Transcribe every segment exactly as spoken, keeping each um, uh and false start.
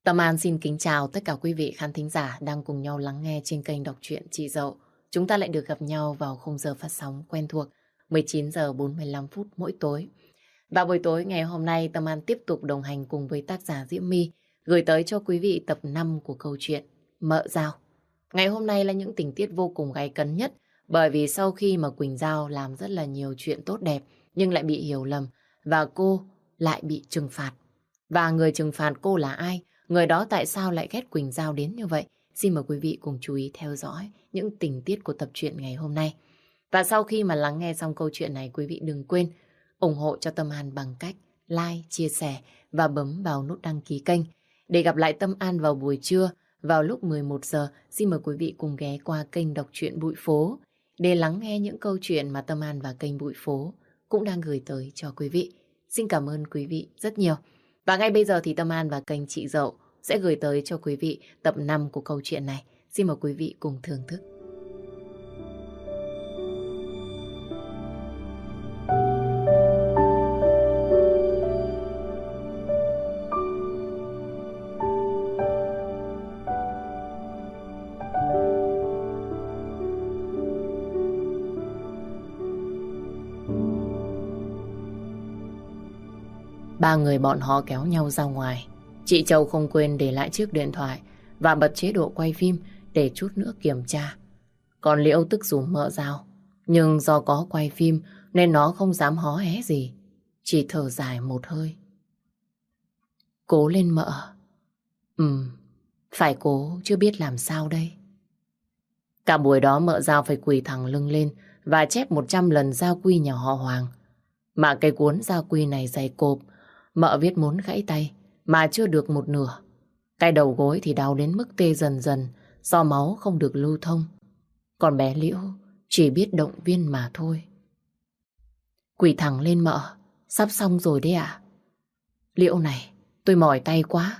Tâm An xin kính chào tất cả quý vị khán thính giả đang cùng nhau lắng nghe trên kênh đọc truyện Chị Dậu. Chúng ta lại được gặp nhau vào khung giờ phát sóng quen thuộc mười chín giờ bốn mươi lăm phút mỗi tối. Và buổi tối ngày hôm nay Tâm An tiếp tục đồng hành cùng với tác giả Diễm My gửi tới cho quý vị tập năm của câu chuyện Mợ Dao. Ngày hôm nay là những tình tiết vô cùng gay cấn nhất, bởi vì sau khi mà Quỳnh Giao làm rất là nhiều chuyện tốt đẹp nhưng lại bị hiểu lầm và cô lại bị trừng phạt. Và người trừng phạt cô là ai? Người đó tại sao lại ghét Quỳnh Giao đến như vậy? Xin mời quý vị cùng chú ý theo dõi những tình tiết của tập truyện ngày hôm nay. Và sau khi mà lắng nghe xong câu chuyện này, quý vị đừng quên ủng hộ cho Tâm An bằng cách like, chia sẻ và bấm vào nút đăng ký kênh. Để gặp lại Tâm An vào buổi trưa, vào lúc mười một giờ, xin mời quý vị cùng ghé qua kênh đọc truyện Bụi Phố để lắng nghe những câu chuyện mà Tâm An và kênh Bụi Phố cũng đang gửi tới cho quý vị. Xin cảm ơn quý vị rất nhiều. Và ngay bây giờ thì Tâm An và kênh Chị Dậu sẽ gửi tới cho quý vị tập năm của câu chuyện này. Xin mời quý vị cùng thưởng thức. Ba người bọn họ kéo nhau ra ngoài. Chị Châu không quên để lại chiếc điện thoại và bật chế độ quay phim để chút nữa kiểm tra. Còn Liễu tức giùm Mợ Dao, nhưng do có quay phim nên nó không dám hó hé gì, chỉ thở dài một hơi. Cố lên Mợ. Ừm, phải cố chứ biết làm sao đây. Cả buổi đó Mợ Dao phải quỳ thẳng lưng lên và chép một trăm lần gia quy nhà họ Hoàng. Mà cái cuốn gia quy này dày cộp, Mợ viết muốn gãy tay mà chưa được một nửa. Cái đầu gối thì đau đến mức tê dần dần do máu không được lưu thông. Còn bé Liễu chỉ biết động viên mà thôi. Quỳ thẳng lên Mợ, sắp xong rồi đấy ạ. Liễu này, tôi mỏi tay quá.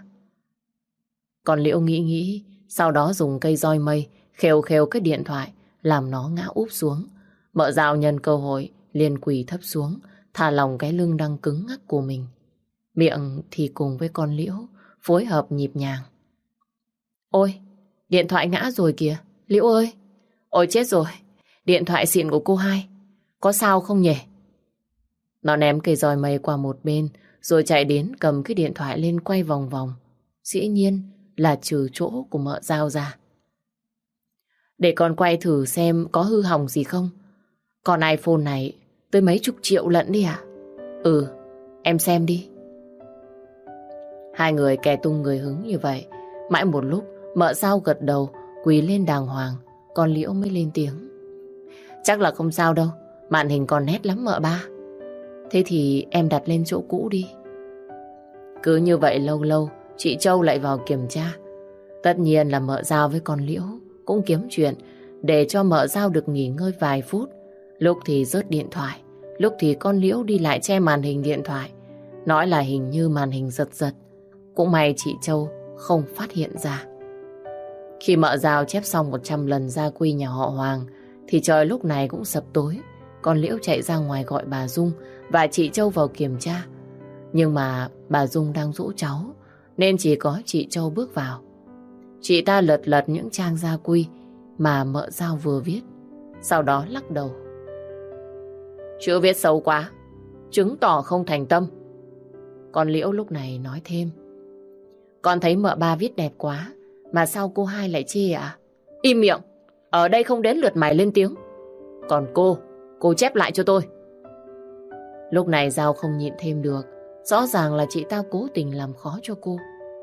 Còn Liễu nghĩ nghĩ, sau đó dùng cây roi mây khều khều cái điện thoại làm nó ngã úp xuống. Mợ Dao nhân cơ hội liền quỳ thấp xuống, thả lỏng cái lưng đang cứng ngắc của mình. Miệng thì cùng với con Liễu phối hợp nhịp nhàng. Ôi, điện thoại ngã rồi kìa, Liễu ơi. Ôi chết rồi, điện thoại xịn của cô hai, có sao không nhỉ? Nó ném cây roi mây qua một bên, rồi chạy đến cầm cái điện thoại lên quay vòng vòng. Dĩ nhiên là trừ chỗ của Mợ Dao ra. Để con quay thử xem có hư hỏng gì không. Còn iPhone này tới mấy chục triệu lận đi à? Ừ, em xem đi. Hai người kè tung người hứng như vậy. Mãi một lúc Mợ Dao gật đầu, quỳ lên đàng hoàng, con Liễu mới lên tiếng. Chắc là không sao đâu, màn hình còn nét lắm Mợ ba. Thế thì em đặt lên chỗ cũ đi. Cứ như vậy lâu lâu chị Châu lại vào kiểm tra. Tất nhiên là Mợ Dao với con Liễu cũng kiếm chuyện để cho Mợ Dao được nghỉ ngơi vài phút. Lúc thì rớt điện thoại, lúc thì con Liễu đi lại che màn hình điện thoại, nói là hình như màn hình giật giật. Cũng may chị Châu không phát hiện ra. Khi Mợ Dao chép xong một trăm lần gia quy nhà họ Hoàng thì trời lúc này cũng sập tối. Con Liễu chạy ra ngoài gọi bà Dung và chị Châu vào kiểm tra. Nhưng mà bà Dung đang dỗ cháu nên chỉ có chị Châu bước vào. Chị ta lật lật những trang gia quy mà Mợ Dao vừa viết, sau đó lắc đầu. Chữ viết xấu quá, chứng tỏ không thành tâm. Con Liễu lúc này nói thêm. Con thấy Mợ ba viết đẹp quá, mà sao cô hai lại chê ạ? À? Im miệng, ở đây không đến lượt mày lên tiếng. Còn cô, cô chép lại cho tôi. Lúc này Dao không nhịn thêm được, rõ ràng là chị ta cố tình làm khó cho cô.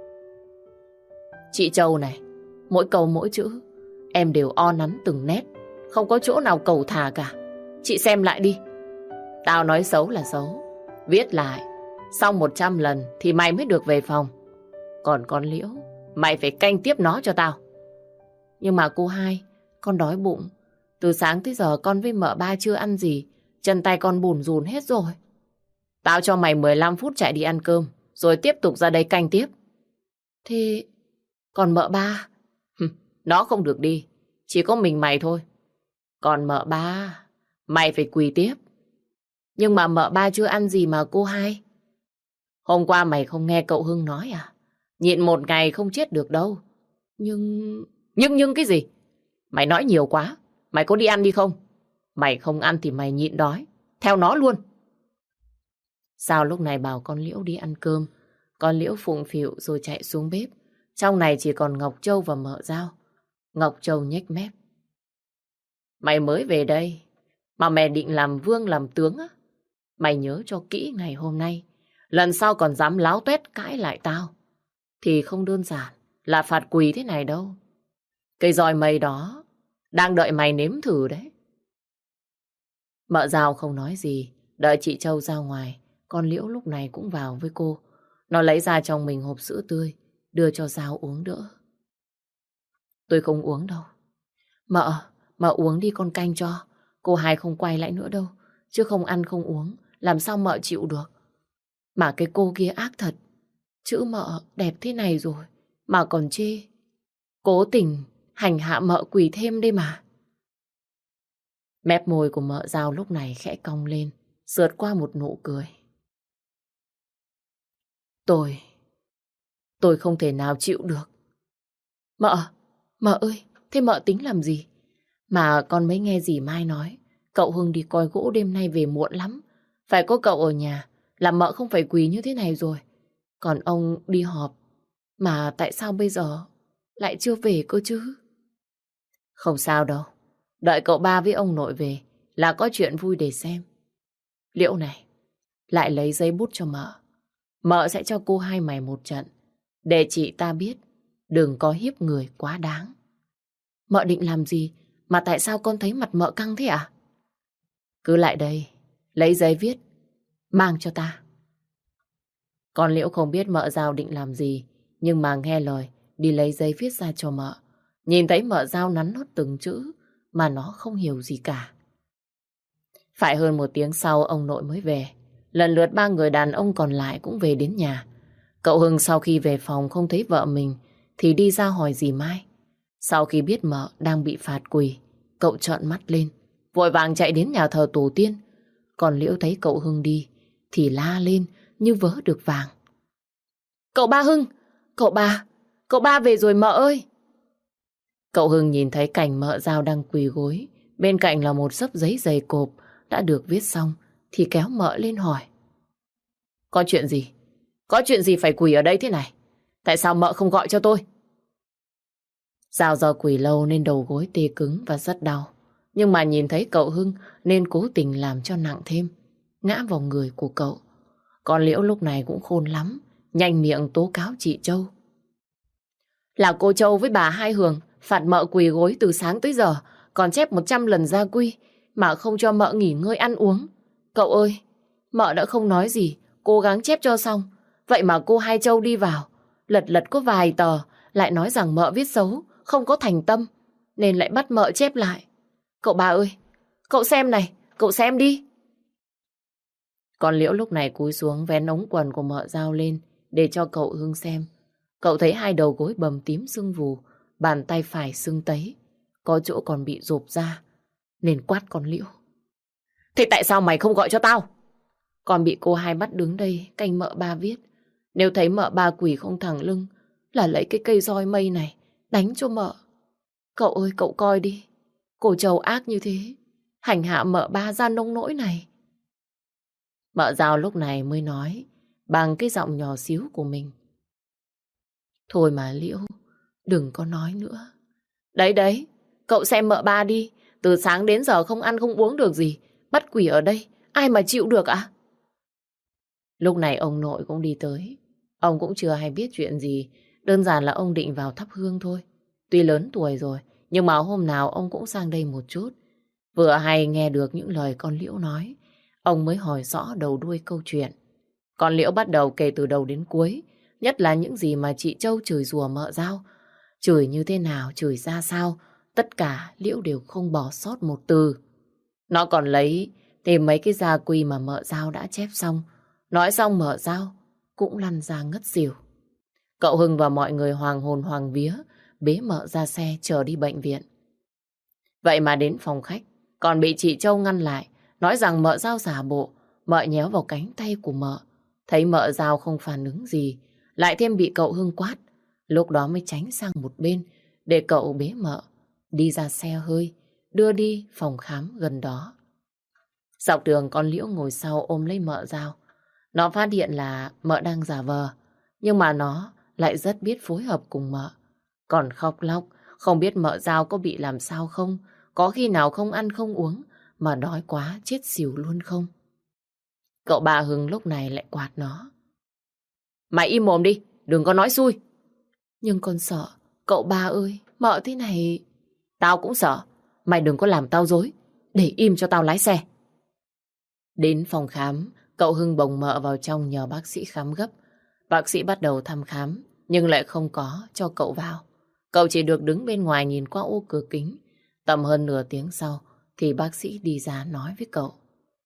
Chị Châu này, mỗi câu mỗi chữ em đều o nắn từng nét, không có chỗ nào cầu thả cả. Chị xem lại đi. Tao nói xấu là xấu, viết lại sau một trăm lần thì mày mới được về phòng. Còn con Liễu, mày phải canh tiếp nó cho tao. Nhưng mà cô hai, con đói bụng. Từ sáng tới giờ con với Mợ ba chưa ăn gì, chân tay con bùn rùn hết rồi. Tao cho mày mười lăm phút chạy đi ăn cơm, rồi tiếp tục ra đây canh tiếp. Thế còn Mợ ba? Nó không được đi, chỉ có mình mày thôi. Còn Mợ ba, mày phải quỳ tiếp. Nhưng mà Mợ ba chưa ăn gì mà cô hai. Hôm qua mày không nghe cậu Hưng nói à? Nhịn một ngày không chết được đâu. Nhưng... Nhưng nhưng cái gì? Mày nói nhiều quá. Mày có đi ăn đi không? Mày không ăn thì mày nhịn đói. Theo nó luôn. Sao lúc này bảo con Liễu đi ăn cơm. Con Liễu phụng phịu rồi chạy xuống bếp. Trong này chỉ còn Ngọc Châu và Mợ Dao. Ngọc Châu nhếch mép. Mày mới về đây mà mày định làm vương làm tướng á? Mày nhớ cho kỹ ngày hôm nay. Lần sau còn dám láo tuét cãi lại tao thì không đơn giản là phạt quỳ thế này đâu. Cây roi mây đó đang đợi mày nếm thử đấy. Mợ Dao không nói gì, đợi chị Châu ra ngoài. Con Liễu lúc này cũng vào với cô. Nó lấy ra trong mình hộp sữa tươi, đưa cho Dao uống đỡ. Tôi không uống đâu. Mợ, mợ uống đi con canh cho. Cô hai không quay lại nữa đâu. Chứ không ăn không uống, làm sao mợ chịu được. Mà cái cô kia ác thật. Chữ mợ đẹp thế này rồi mà còn chê. Cố tình hành hạ mợ quỳ thêm đây mà. Mép môi của Mợ Dao lúc này khẽ cong lên, sượt qua một nụ cười. Tôi, tôi không thể nào chịu được. Mợ, mợ ơi, thế mợ tính làm gì? Mà con mới nghe dì Mai nói, cậu Hưng đi coi gỗ đêm nay về muộn lắm. Phải có cậu ở nhà, làm mợ không phải quỳ như thế này rồi. Còn ông đi họp, mà tại sao bây giờ lại chưa về cơ chứ? Không sao đâu, đợi cậu ba với ông nội về là có chuyện vui để xem. Liễu này, lại lấy giấy bút cho mợ. Mợ sẽ cho cô hai mày một trận, để chị ta biết đừng có hiếp người quá đáng. Mợ định làm gì mà tại sao con thấy mặt mợ căng thế ạ? Cứ lại đây, lấy giấy viết, mang cho ta. Con Liễu không biết Mợ Dao định làm gì, nhưng mà nghe lời, đi lấy giấy viết ra cho mợ. Nhìn thấy Mợ Dao nắn nót từng chữ, mà nó không hiểu gì cả. Phải hơn một tiếng sau ông nội mới về. Lần lượt ba người đàn ông còn lại cũng về đến nhà. Cậu Hưng sau khi về phòng không thấy vợ mình, thì đi ra hỏi dì Mai. Sau khi biết mợ đang bị phạt quỳ, cậu trợn mắt lên, vội vàng chạy đến nhà thờ tổ tiên. Còn Liễu thấy cậu Hưng đi, thì la lên như vớ được vàng. Cậu ba Hưng! Cậu ba! Cậu ba về rồi mợ ơi! Cậu Hưng nhìn thấy cảnh Mợ Dao đang quỳ gối, bên cạnh là một xấp giấy dày cộp đã được viết xong, thì kéo mợ lên hỏi. Có chuyện gì? Có chuyện gì phải quỳ ở đây thế này? Tại sao mợ không gọi cho tôi? Dao do quỳ lâu nên đầu gối tê cứng và rất đau. Nhưng mà nhìn thấy cậu Hưng nên cố tình làm cho nặng thêm, ngã vào người của cậu. Còn Liễu lúc này cũng khôn lắm, nhanh miệng tố cáo chị Châu. Là cô Châu với bà Hai Hường phạt mợ quỳ gối từ sáng tới giờ, còn chép một trăm lần gia quy mà không cho mợ nghỉ ngơi ăn uống. Cậu ơi, mợ đã không nói gì, cố gắng chép cho xong. Vậy mà cô Hai Châu đi vào, lật lật có vài tờ, lại nói rằng mợ viết xấu, không có thành tâm, nên lại bắt mợ chép lại. Cậu ba ơi, cậu xem này, cậu xem đi. Còn Liễu lúc này cúi xuống vén ống quần của Mợ Dao lên để cho cậu Hưng xem. Cậu thấy hai đầu gối bầm tím sưng vù, bàn tay phải sưng tấy, có chỗ còn bị rộp ra, nên quát con Liễu. Thế tại sao mày không gọi cho tao? Con bị cô Hai bắt đứng đây canh mợ ba viết. Nếu thấy mợ ba quỳ không thẳng lưng là lấy cái cây roi mây này đánh cho mợ. Cậu ơi, cậu coi đi, cô Châu ác như thế, hành hạ mợ ba ra nông nỗi này. Mợ Dao lúc này mới nói bằng cái giọng nhỏ xíu của mình. Thôi mà Liễu, đừng có nói nữa. Đấy đấy, cậu xem mợ ba đi, từ sáng đến giờ không ăn không uống được gì, bắt quỷ ở đây, ai mà chịu được ạ? Lúc này ông nội cũng đi tới. Ông cũng chưa hay biết chuyện gì, đơn giản là ông định vào thắp hương thôi. Tuy lớn tuổi rồi, nhưng mà hôm nào ông cũng sang đây một chút. Vừa hay nghe được những lời con Liễu nói, ông mới hỏi rõ đầu đuôi câu chuyện. Con Liễu bắt đầu kể từ đầu đến cuối, nhất là những gì mà chị Châu chửi rủa Mợ Dao. Chửi như thế nào, chửi ra sao, tất cả Liễu đều không bỏ sót một từ. Nó còn lấy tìm mấy cái gia quy mà Mợ Dao đã chép xong. Nói xong Mợ Dao cũng lăn ra ngất xỉu. Cậu Hưng và mọi người hoàng hồn hoàng vía bế Mợ ra xe chờ đi bệnh viện. Vậy mà đến phòng khách còn bị chị Châu ngăn lại, nói rằng Mợ Dao giả bộ. Mợ nhéo vào cánh tay của Mợ, thấy Mợ Dao không phản ứng gì, lại thêm bị cậu Hưng quát. Lúc đó mới tránh sang một bên để cậu bế mợ đi ra xe hơi, đưa đi phòng khám gần đó. Dọc đường con Liễu ngồi sau ôm lấy mợ Giao. Nó phát hiện là mợ đang giả vờ, nhưng mà nó lại rất biết phối hợp cùng mợ. Còn khóc lóc, không biết mợ Giao có bị làm sao không, có khi nào không ăn không uống mà đói quá chết xỉu luôn không. Cậu bà Hưng lúc này lại quạt nó. Mày im mồm đi, đừng có nói xui. Nhưng con sợ, cậu ba ơi, mợ thế này... Tao cũng sợ, mày đừng có làm tao dối, để im cho tao lái xe. Đến phòng khám, cậu Hưng bồng mợ vào trong nhờ bác sĩ khám gấp. Bác sĩ bắt đầu thăm khám, nhưng lại không có cho cậu vào. Cậu chỉ được đứng bên ngoài nhìn qua ô cửa kính. Tầm hơn nửa tiếng sau, thì bác sĩ đi ra nói với cậu.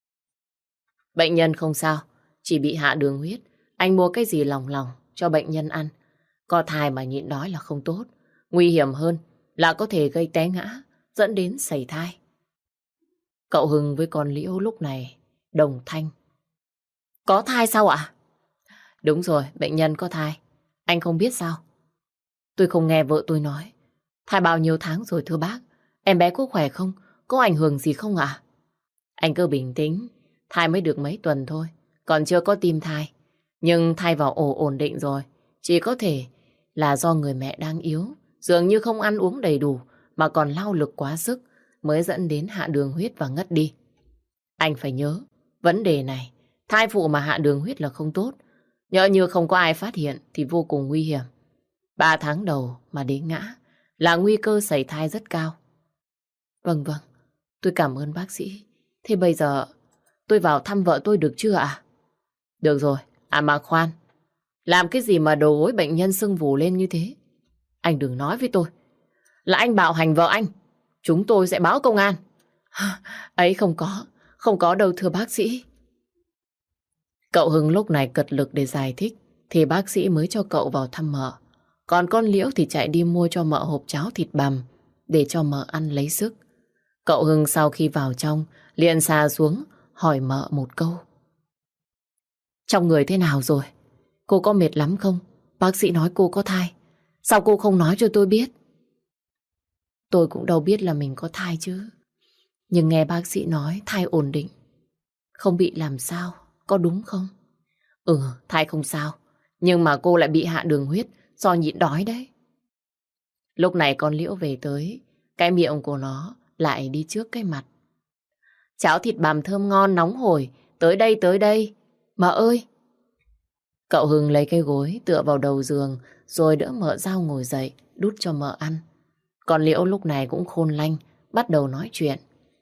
Bệnh nhân không sao, chỉ bị hạ đường huyết. Anh mua cái gì lòng lòng cho bệnh nhân ăn. Có thai mà nhịn đói là không tốt. Nguy hiểm hơn là có thể gây té ngã, dẫn đến sẩy thai. Cậu Hưng với con Liễu lúc này đồng thanh. Có thai sao ạ? Đúng rồi, bệnh nhân có thai. Anh không biết sao? Tôi không nghe vợ tôi nói. Thai bao nhiêu tháng rồi thưa bác? Em bé có khỏe không? Có ảnh hưởng gì không ạ? Anh cứ bình tĩnh. Thai mới được mấy tuần thôi, còn chưa có tim thai. Nhưng thai vào ổ ổn định rồi. Chỉ có thể là do người mẹ đang yếu, dường như không ăn uống đầy đủ mà còn lao lực quá sức mới dẫn đến hạ đường huyết và ngất đi. Anh phải nhớ, vấn đề này, thai phụ mà hạ đường huyết là không tốt. Nhỡ như không có ai phát hiện thì vô cùng nguy hiểm. Ba tháng đầu mà đến ngã là nguy cơ sẩy thai rất cao. Vâng vâng, tôi cảm ơn bác sĩ. Thế bây giờ tôi vào thăm vợ tôi được chưa ạ? Được rồi, à mà khoan. Làm cái gì mà đầu gối bệnh nhân sưng vù lên như thế? Anh đừng nói với tôi là anh bạo hành vợ anh. Chúng tôi sẽ báo công an. Ấy không có, không có đâu thưa bác sĩ. Cậu Hưng lúc này cật lực để giải thích thì bác sĩ mới cho cậu vào thăm mợ. Còn con Liễu thì chạy đi mua cho mợ hộp cháo thịt bằm để cho mợ ăn lấy sức. Cậu Hưng sau khi vào trong liền xà xuống hỏi mợ một câu. Trong người thế nào rồi? Cô có mệt lắm không? Bác sĩ nói cô có thai. Sao cô không nói cho tôi biết? Tôi cũng đâu biết là mình có thai chứ. Nhưng nghe bác sĩ nói thai ổn định, không bị làm sao, có đúng không? Ừ, thai không sao. Nhưng mà cô lại bị hạ đường huyết do nhịn đói đấy. Lúc này con Liễu về tới, cái miệng của nó lại đi trước cái mặt. Cháo thịt bằm thơm ngon nóng hổi, tới đây tới đây. Mợ ơi! Cậu Hưng lấy cái gối tựa vào đầu giường rồi đỡ mợ Giao ngồi dậy, đút cho mợ ăn. Còn Liễu lúc này cũng khôn lanh, bắt đầu nói chuyện.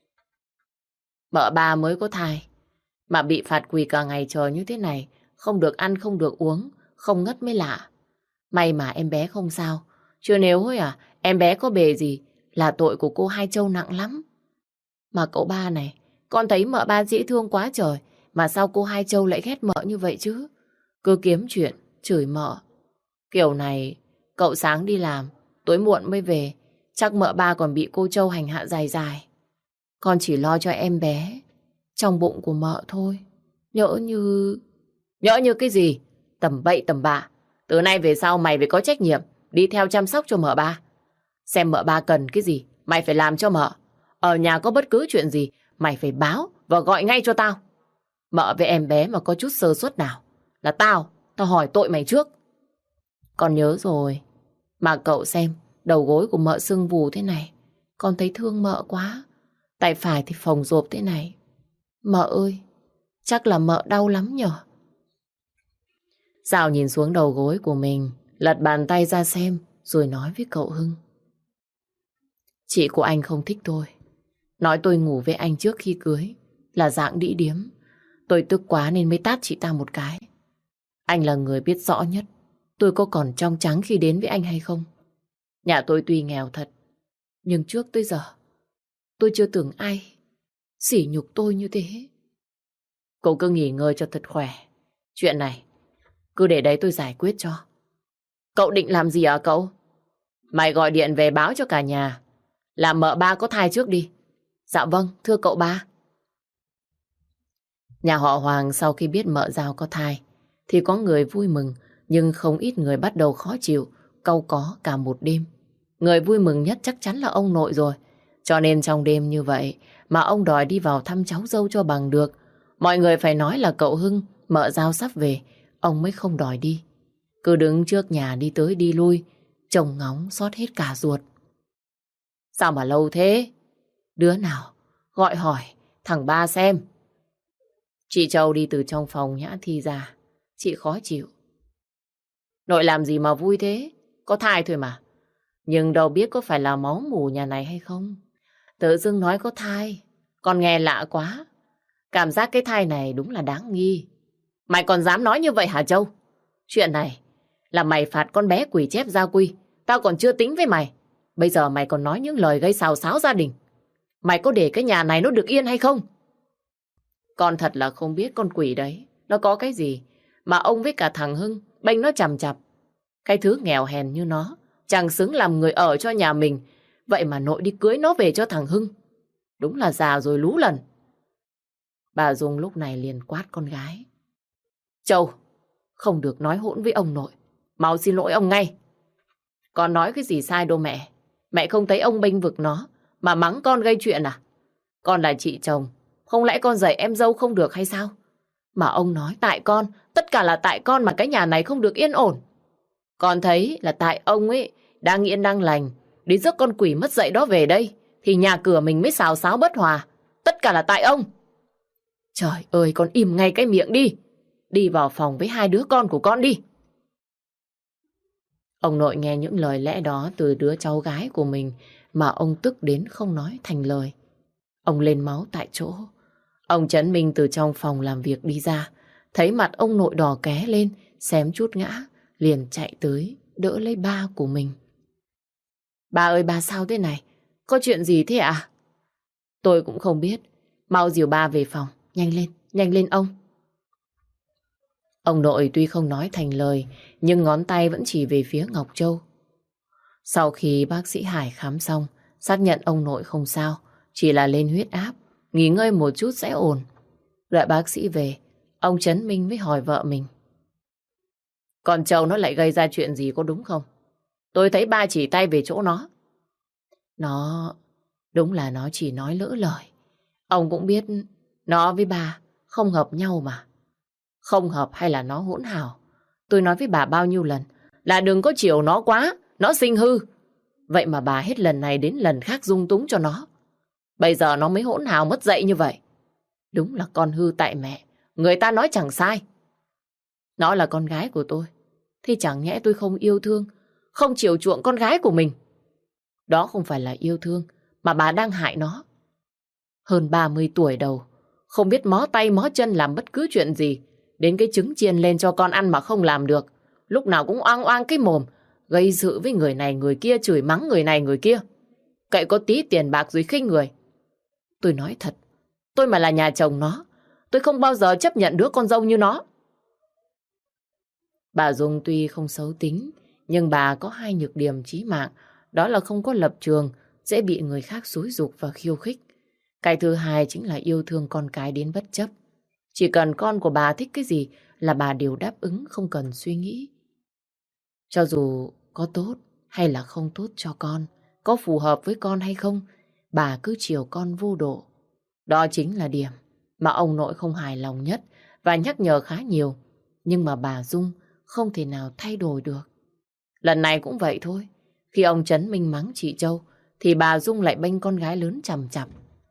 Mợ ba mới có thai, mà bị phạt quỳ cả ngày trời như thế này, không được ăn, không được uống, không ngất mới lạ. May mà em bé không sao, chứ nếu thôi à, em bé có bề gì là tội của cô Hai Châu nặng lắm. Mà cậu ba này, con thấy mợ ba dễ thương quá trời, mà sao cô Hai Châu lại ghét mợ như vậy chứ? Cứ kiếm chuyện, chửi mợ. Kiểu này, cậu sáng đi làm, tối muộn mới về, chắc mợ ba còn bị cô Châu hành hạ dài dài. Con chỉ lo cho em bé trong bụng của mợ thôi. Nhỡ như... Nhỡ như cái gì? Tầm bậy tầm bạ. Từ nay về sau mày phải có trách nhiệm đi theo chăm sóc cho mợ ba. Xem mợ ba cần cái gì, mày phải làm cho mợ. Ở nhà có bất cứ chuyện gì, mày phải báo và gọi ngay cho tao. Mợ với em bé mà có chút sơ suất nào là tao, tao hỏi tội mày trước. Con nhớ rồi. Mà cậu xem, đầu gối của mợ sưng vù thế này, con thấy thương mợ quá. Tay phải thì phồng rộp thế này. Mợ ơi, chắc là mợ đau lắm nhở? Dạo nhìn xuống đầu gối của mình, lật bàn tay ra xem, rồi nói với cậu Hưng. Chị của anh không thích tôi. Nói tôi ngủ với anh trước khi cưới là dạng đĩ điếm. Tôi tức quá nên mới tát chị ta một cái. Anh là người biết rõ nhất tôi có còn trong trắng khi đến với anh hay không. Nhà tôi tuy nghèo thật, nhưng trước tới giờ tôi chưa từng ai sỉ nhục tôi như thế. Cậu cứ nghỉ ngơi cho thật khỏe. Chuyện này cứ để đấy tôi giải quyết cho. Cậu định làm gì hả cậu? Mày gọi điện về báo cho cả nhà là mợ ba có thai trước đi. Dạ vâng, thưa cậu ba. Nhà họ Hoàng sau khi biết mợ Giao có thai thì có người vui mừng, Nhưng không ít người bắt đầu khó chịu, cau có cả một đêm. Người vui mừng nhất chắc chắn là ông nội rồi. Cho nên trong đêm như vậy mà ông đòi đi vào thăm cháu dâu cho bằng được. Mọi người phải nói là cậu Hưng, mợ Giao sắp về, ông mới không đòi đi. Cứ đứng trước nhà đi tới đi lui, trông ngóng xót hết cả ruột. Sao mà lâu thế? Đứa nào? Gọi hỏi, thằng ba xem. Chị Châu đi từ trong phòng Nhã Thi ra. Chị khó chịu. Nội làm gì mà vui thế? Có thai thôi mà. Nhưng đâu biết có phải là máu mủ nhà này hay không. Tự dưng nói có thai, con nghe lạ quá. Cảm giác cái thai này đúng là đáng nghi. Mày còn dám nói như vậy hả Châu? Chuyện này là mày phạt con bé quỷ chép gia quy. Tao còn chưa tính với mày. Bây giờ mày còn nói những lời gây xào xáo gia đình. Mày có để cái nhà này nó được yên hay không? Con thật là không biết con quỷ đấy nó có cái gì mà ông với cả thằng Hưng bênh nó chằm chặp. Cái thứ nghèo hèn như nó chẳng xứng làm người ở cho nhà mình. Vậy mà nội đi cưới nó về cho thằng Hưng. Đúng là già rồi lú lần. Bà Dung lúc này liền quát con gái. Châu, không được nói hỗn với ông nội. Mau xin lỗi ông ngay. Con nói cái gì sai đâu mẹ. Mẹ không thấy ông bênh vực nó mà mắng con gây chuyện à? Con là chị chồng, không lẽ con dạy em dâu không được hay sao? Mà ông nói tại con, tất cả là tại con mà cái nhà này không được yên ổn. Con thấy là tại ông ấy đang yên đang lành, đi rước con quỷ mất dạy đó về đây, thì nhà cửa mình mới xào xáo bất hòa. Tất cả là tại ông. Trời ơi, con im ngay cái miệng đi. Đi vào phòng với hai đứa con của con đi. Ông nội nghe những lời lẽ đó từ đứa cháu gái của mình mà ông tức đến không nói thành lời. Ông lên máu tại chỗ. Ông Trấn Minh từ trong phòng làm việc đi ra, thấy mặt ông nội đỏ ké lên, xém chút ngã, liền chạy tới đỡ lấy ba của mình. Ba ơi, ba sao thế này? Có chuyện gì thế ạ? À? Tôi cũng không biết. Mau dìu ba về phòng. Nhanh lên, nhanh lên ông. Ông nội tuy không nói thành lời, nhưng ngón tay vẫn chỉ về phía Ngọc Châu. Sau khi bác sĩ Hải khám xong, xác nhận ông nội không sao, chỉ là lên huyết áp, nghỉ ngơi một chút sẽ ổn. Đợi bác sĩ về, ông Trấn Minh mới hỏi vợ mình. Còn Châu nó lại gây ra chuyện gì có đúng không? Tôi thấy ba chỉ tay về chỗ nó. Nó... Đúng là nó chỉ nói lỡ lời. Ông cũng biết nó với bà không hợp nhau mà. Không hợp hay là nó hỗn hào. Tôi nói với bà bao nhiêu lần là đừng có chiều nó quá, nó sinh hư. Vậy mà bà hết lần này đến lần khác dung túng cho nó. Bây giờ nó mới hỗn hào mất dạy như vậy. Đúng là con hư tại mẹ. Người ta nói chẳng sai. Nó là con gái của tôi. Thì chẳng nhẽ tôi không yêu thương, không chiều chuộng con gái của mình. Đó không phải là yêu thương, mà bà đang hại nó. Hơn ba mươi tuổi đầu, không biết mó tay mó chân làm bất cứ chuyện gì. Đến cái trứng chiên lên cho con ăn mà không làm được. Lúc nào cũng oang oang cái mồm, gây sự với người này người kia, chửi mắng người này người kia. Cậy có tí tiền bạc rồi khinh người. Tôi nói thật, tôi mà là nhà chồng nó, tôi không bao giờ chấp nhận đứa con dâu như nó. Bà Dung tuy không xấu tính, nhưng bà có hai nhược điểm chí mạng. Đó là không có lập trường, dễ bị người khác xúi giục và khiêu khích. Cái thứ hai chính là yêu thương con cái đến bất chấp. Chỉ cần con của bà thích cái gì là bà đều đáp ứng, không cần suy nghĩ. Cho dù có tốt hay là không tốt cho con, có phù hợp với con hay không, bà cứ chiều con vô độ. Đó chính là điểm mà ông nội không hài lòng nhất và nhắc nhở khá nhiều. Nhưng mà bà Dung không thể nào thay đổi được. Lần này cũng vậy thôi. Khi ông Trấn Minh mắng chị Châu thì bà Dung lại bênh con gái lớn chằm chằm.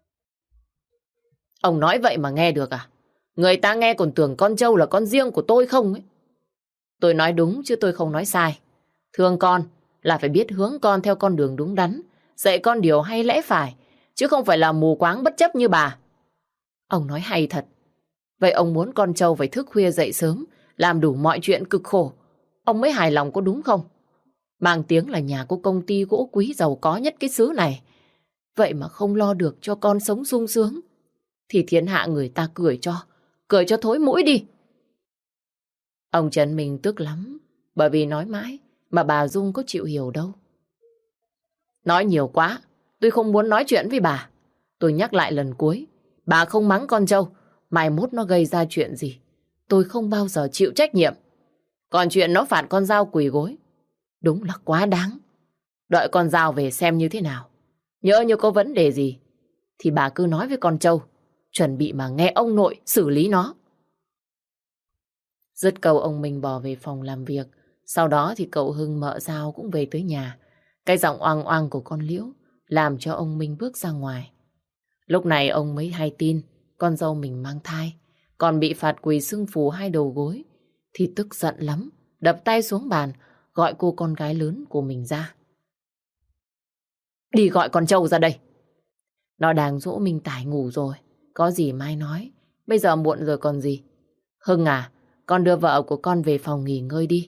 Ông nói vậy mà nghe được à? Người ta nghe còn tưởng con Châu là con riêng của tôi không ấy. Tôi nói đúng chứ tôi không nói sai. Thương con là phải biết hướng con theo con đường đúng đắn, dạy con điều hay lẽ phải, chứ không phải là mù quáng bất chấp như bà. Ông nói hay thật. Vậy ông muốn con Châu phải thức khuya dậy sớm, làm đủ mọi chuyện cực khổ, ông mới hài lòng có đúng không? Mang tiếng là nhà có công ty gỗ quý giàu có nhất cái xứ này. Vậy mà không lo được cho con sống sung sướng, thì thiên hạ người ta cười cho, cười cho thối mũi đi. Ông Trần mình tức lắm, bởi vì nói mãi mà bà Dung có chịu hiểu đâu. Nói nhiều quá, tôi không muốn nói chuyện với bà. Tôi nhắc lại lần cuối, bà không mắng con Châu, mai mốt nó gây ra chuyện gì, tôi không bao giờ chịu trách nhiệm. Còn chuyện nó phạt con dao quỳ gối, đúng là quá đáng. Đợi con dao về xem như thế nào. Nhỡ như có vấn đề gì thì bà cứ nói với con trâu, chuẩn bị mà nghe ông nội xử lý nó. Dứt câu ông Minh bỏ về phòng làm việc. Sau đó thì cậu Hưng mợ dao cũng về tới nhà. Cái giọng oang oang của con Liễu làm cho ông Minh bước ra ngoài. Lúc này ông mới hay tin con dâu mình mang thai, còn bị phạt quỳ xưng phù hai đầu gối, thì tức giận lắm, đập tay xuống bàn, gọi cô con gái lớn của mình ra. Đi gọi con trâu ra đây. Nó đang dỗ Minh Tài ngủ rồi, có gì mai nói, bây giờ muộn rồi còn gì. Hưng à, con đưa vợ của con về phòng nghỉ ngơi đi.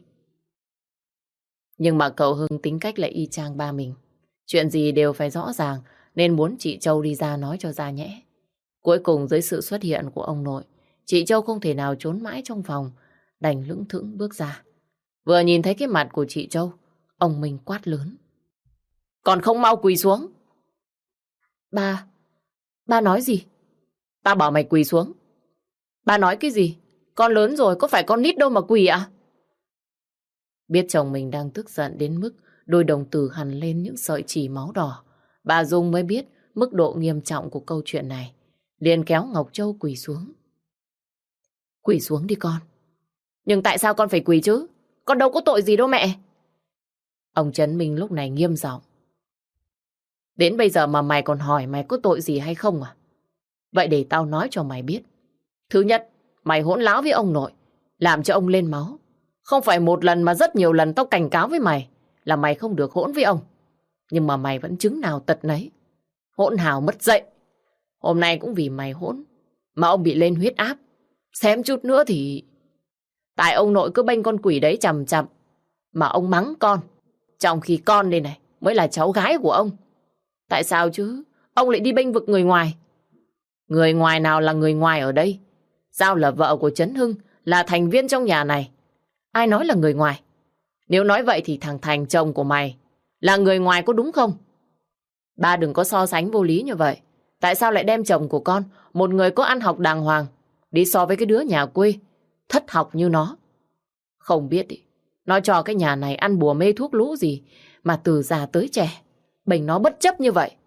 Nhưng mà cậu Hưng tính cách lại y chang ba mình. Chuyện gì đều phải rõ ràng, nên muốn chị Châu đi ra nói cho ra nhẽ. Cuối cùng dưới sự xuất hiện của ông nội, chị Châu không thể nào trốn mãi trong phòng, đành lững thững bước ra. Vừa nhìn thấy cái mặt của chị Châu, ông Minh quát lớn. Còn không mau quỳ xuống. Ba, ba nói gì? Ta bảo mày quỳ xuống. Ba nói cái gì? Con lớn rồi, có phải con nít đâu mà quỳ ạ? Biết chồng mình đang tức giận đến mức đôi đồng tử hằn lên những sợi chỉ máu đỏ, bà Dung mới biết mức độ nghiêm trọng của câu chuyện này. Liền kéo Ngọc Châu quỳ xuống. Quỳ xuống đi con. Nhưng tại sao con phải quỳ chứ? Con đâu có tội gì đâu mẹ. Ông Trấn Minh lúc này nghiêm giọng. Đến bây giờ mà mày còn hỏi mày có tội gì hay không à? Vậy để tao nói cho mày biết. Thứ nhất, mày hỗn láo với ông nội, làm cho ông lên máu. Không phải một lần mà rất nhiều lần tao cảnh cáo với mày là mày không được hỗn với ông. Nhưng mà mày vẫn chứng nào tật nấy. Hỗn hào mất dạy. Hôm nay cũng vì mày hỗn mà ông bị lên huyết áp. Xém chút nữa thì... Tại ông nội cứ bênh con quỷ đấy chằm chằm mà ông mắng con. Trong khi con đây này mới là cháu gái của ông. Tại sao chứ? Ông lại đi bênh vực người ngoài. Người ngoài nào là người ngoài ở đây? Giao là vợ của Trấn Hưng, là thành viên trong nhà này. Ai nói là người ngoài? Nếu nói vậy thì thằng Thành chồng của mày là người ngoài có đúng không? Ba đừng có so sánh vô lý như vậy. Tại sao lại đem chồng của con, một người có ăn học đàng hoàng, đi so với cái đứa nhà quê thất học như nó? Không biết ý, nó cho cái nhà này ăn bùa mê thuốc lũ gì mà từ già tới trẻ bênh nó bất chấp như vậy.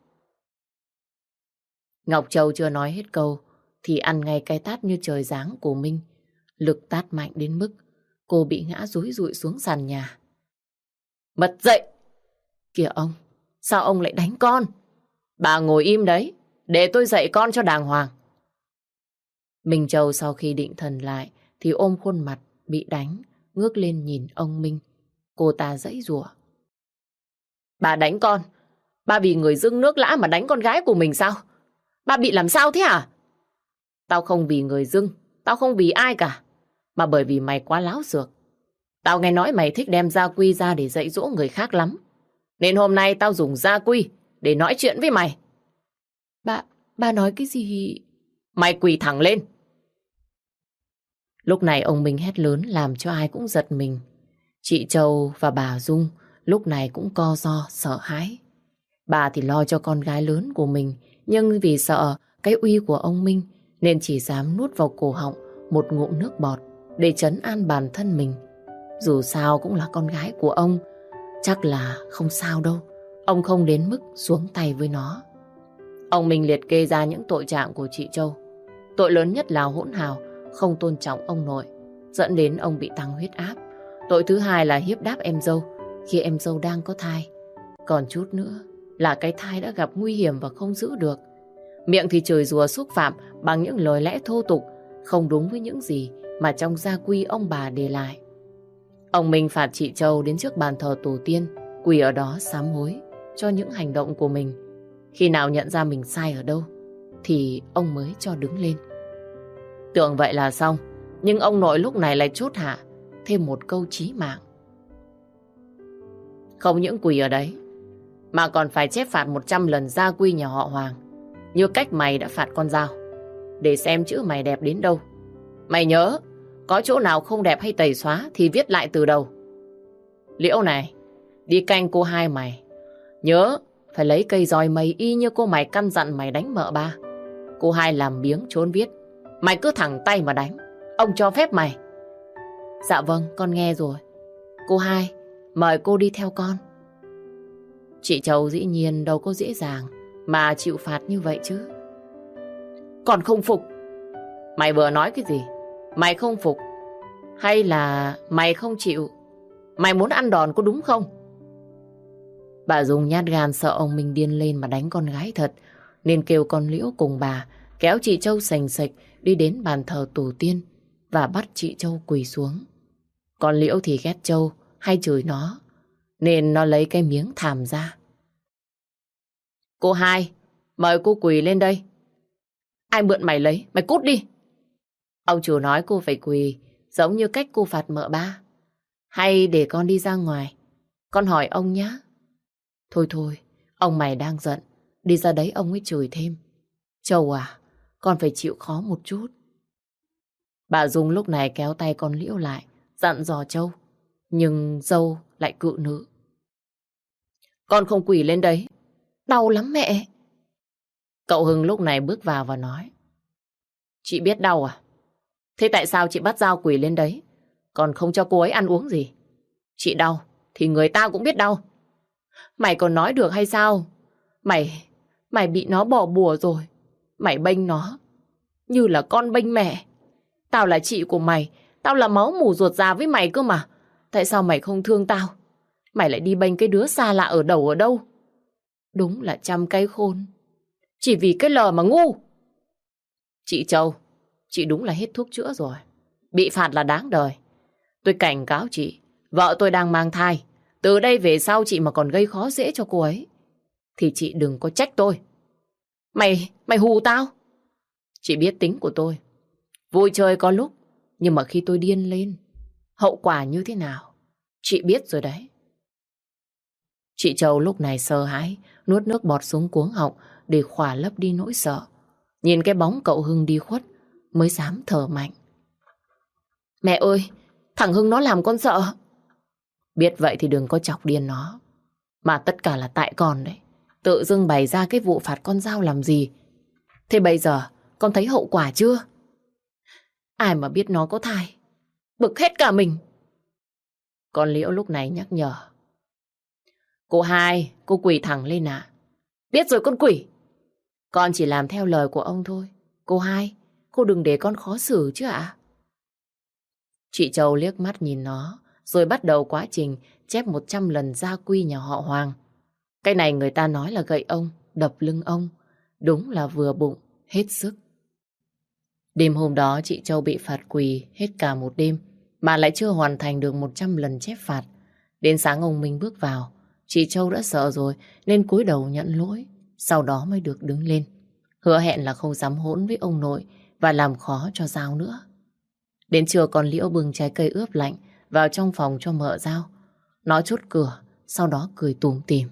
Ngọc Châu chưa nói hết câu thì ăn ngay cái tát như trời giáng của Minh. Lực tát mạnh đến mức cô bị ngã rúi rụi xuống sàn nhà. Bật dậy! Kìa ông, sao ông lại đánh con? Bà ngồi im đấy, để tôi dạy con cho đàng hoàng. Minh Châu sau khi định thần lại thì ôm khuôn mặt bị đánh, ngước lên nhìn ông Minh. Cô ta giãy giụa. Bà đánh con? Bà vì người dưng nước lã mà đánh con gái của mình sao? Bà bị làm sao thế hả? Tao không vì người dưng, tao không vì ai cả, mà bởi vì mày quá láo xược. Tao nghe nói mày thích đem gia quy ra để dạy dỗ người khác lắm. Nên hôm nay tao dùng gia quy để nói chuyện với mày. Bà, bà nói cái gì? Mày quỳ thẳng lên. Lúc này ông Minh hét lớn làm cho ai cũng giật mình. Chị Châu và bà Dung lúc này cũng co ro sợ hãi. Bà thì lo cho con gái lớn của mình, nhưng vì sợ cái uy của ông Minh nên chỉ dám nuốt vào cổ họng một ngụm nước bọt để trấn an bản thân mình. Dù sao cũng là con gái của ông, chắc là không sao đâu. Ông không đến mức xuống tay với nó. Ông Minh liệt kê ra những tội trạng của chị Châu. Tội lớn nhất là hỗn hào, không tôn trọng ông nội, dẫn đến ông bị tăng huyết áp. Tội thứ hai là hiếp đáp em dâu khi em dâu đang có thai. Còn chút nữa là cái thai đã gặp nguy hiểm và không giữ được. Miệng thì chửi rủa xúc phạm bằng những lời lẽ thô tục, không đúng với những gì mà trong gia quy ông bà để lại. Ông Minh phạt chị Châu đến trước bàn thờ tổ tiên, quỳ ở đó sám hối cho những hành động của mình. Khi nào nhận ra mình sai ở đâu thì ông mới cho đứng lên. Tưởng vậy là xong, nhưng ông nội lúc này lại chốt hạ thêm một câu chí mạng. Không những quỳ ở đấy mà còn phải chép phạt một trăm lần gia quy nhà họ Hoàng, như cách mày đã phạt con dao, để xem chữ mày đẹp đến đâu. Mày nhớ, có chỗ nào không đẹp hay tẩy xóa thì viết lại từ đầu. Liễu này, đi canh cô hai mày, nhớ phải lấy cây roi mây y như cô mày căn dặn mày đánh mợ ba. Cô hai làm biếng trốn viết, mày cứ thẳng tay mà đánh, ông cho phép mày. Dạ vâng, con nghe rồi. Cô hai, mời cô đi theo con. Chị Châu dĩ nhiên đâu có dễ dàng mà chịu phạt như vậy chứ. Con không phục. Mày vừa nói cái gì? Mày không phục? Hay là mày không chịu? Mày muốn ăn đòn có đúng không? Bà Dung nhát gan sợ ông Minh điên lên mà đánh con gái thật, nên kêu con Liễu cùng bà kéo chị Châu sành sạch đi đến bàn thờ tổ tiên và bắt chị Châu quỳ xuống. Con Liễu thì ghét Châu hay chửi nó, nên nó lấy cái miếng thảm ra. Cô hai, mời cô quỳ lên đây. Ai mượn mày lấy, mày cút đi. Ông chủ nói cô phải quỳ, giống như cách cô phạt mợ ba. Hay để con đi ra ngoài, con hỏi ông nhé. Thôi thôi, ông mày đang giận, đi ra đấy ông ấy chửi thêm. Châu à, con phải chịu khó một chút. Bà Dung lúc này kéo tay con Liễu lại, dặn dò Châu, nhưng dâu lại cự nữ. Con không quỳ lên đấy, đau lắm mẹ. Cậu Hưng lúc này bước vào và nói. Chị biết đau à? Thế tại sao chị bắt dao quỳ lên đấy, còn không cho cô ấy ăn uống gì? Chị đau thì người ta cũng biết đau. Mày còn nói được hay sao? Mày, mày bị nó bỏ bùa rồi. Mày bênh nó như là con bênh mẹ. Tao là chị của mày, tao là máu mủ ruột già với mày cơ mà. Tại sao mày không thương tao? Mày lại đi bênh cái đứa xa lạ ở đầu ở đâu? Đúng là trăm cái khôn, chỉ vì cái lờ mà ngu. Chị Châu, chị đúng là hết thuốc chữa rồi. Bị phạt là đáng đời. Tôi cảnh cáo chị, vợ tôi đang mang thai. Từ đây về sau chị mà còn gây khó dễ cho cô ấy thì chị đừng có trách tôi. Mày, mày hù tao? Chị biết tính của tôi, vui chơi có lúc, nhưng mà khi tôi điên lên, hậu quả như thế nào chị biết rồi đấy. Chị Châu lúc này sợ hãi, nuốt nước bọt xuống cuống họng để khỏa lấp đi nỗi sợ. Nhìn cái bóng cậu Hưng đi khuất mới dám thở mạnh. Mẹ ơi, thằng Hưng nó làm con sợ. Biết vậy thì đừng có chọc điên nó. Mà tất cả là tại con đấy. Tự dưng bày ra cái vụ phạt con dao làm gì? Thế bây giờ con thấy hậu quả chưa? Ai mà biết nó có thai, bực hết cả mình. Con Liễu lúc này nhắc nhở. Cô hai, cô quỳ thẳng lên ạ. À? Biết rồi con quỷ. Con chỉ làm theo lời của ông thôi. Cô hai, cô đừng để con khó xử chứ ạ. À? Chị Châu liếc mắt nhìn nó, rồi bắt đầu quá trình chép một trăm lần gia quy nhà họ Hoàng. Cái này người ta nói là gậy ông, đập lưng ông. Đúng là vừa bụng, hết sức. Đêm hôm đó chị Châu bị phạt quỳ hết cả một đêm, mà lại chưa hoàn thành được một trăm lần chép phạt. Đến sáng ông Minh bước vào, chị Châu đã sợ rồi nên cúi đầu nhận lỗi, sau đó mới được đứng lên. Hứa hẹn là không dám hỗn với ông nội và làm khó cho Giao nữa. Đến trưa con Liễu bưng trái cây ướp lạnh vào trong phòng cho mợ Giao. Nó chốt cửa, sau đó cười tủm tỉm.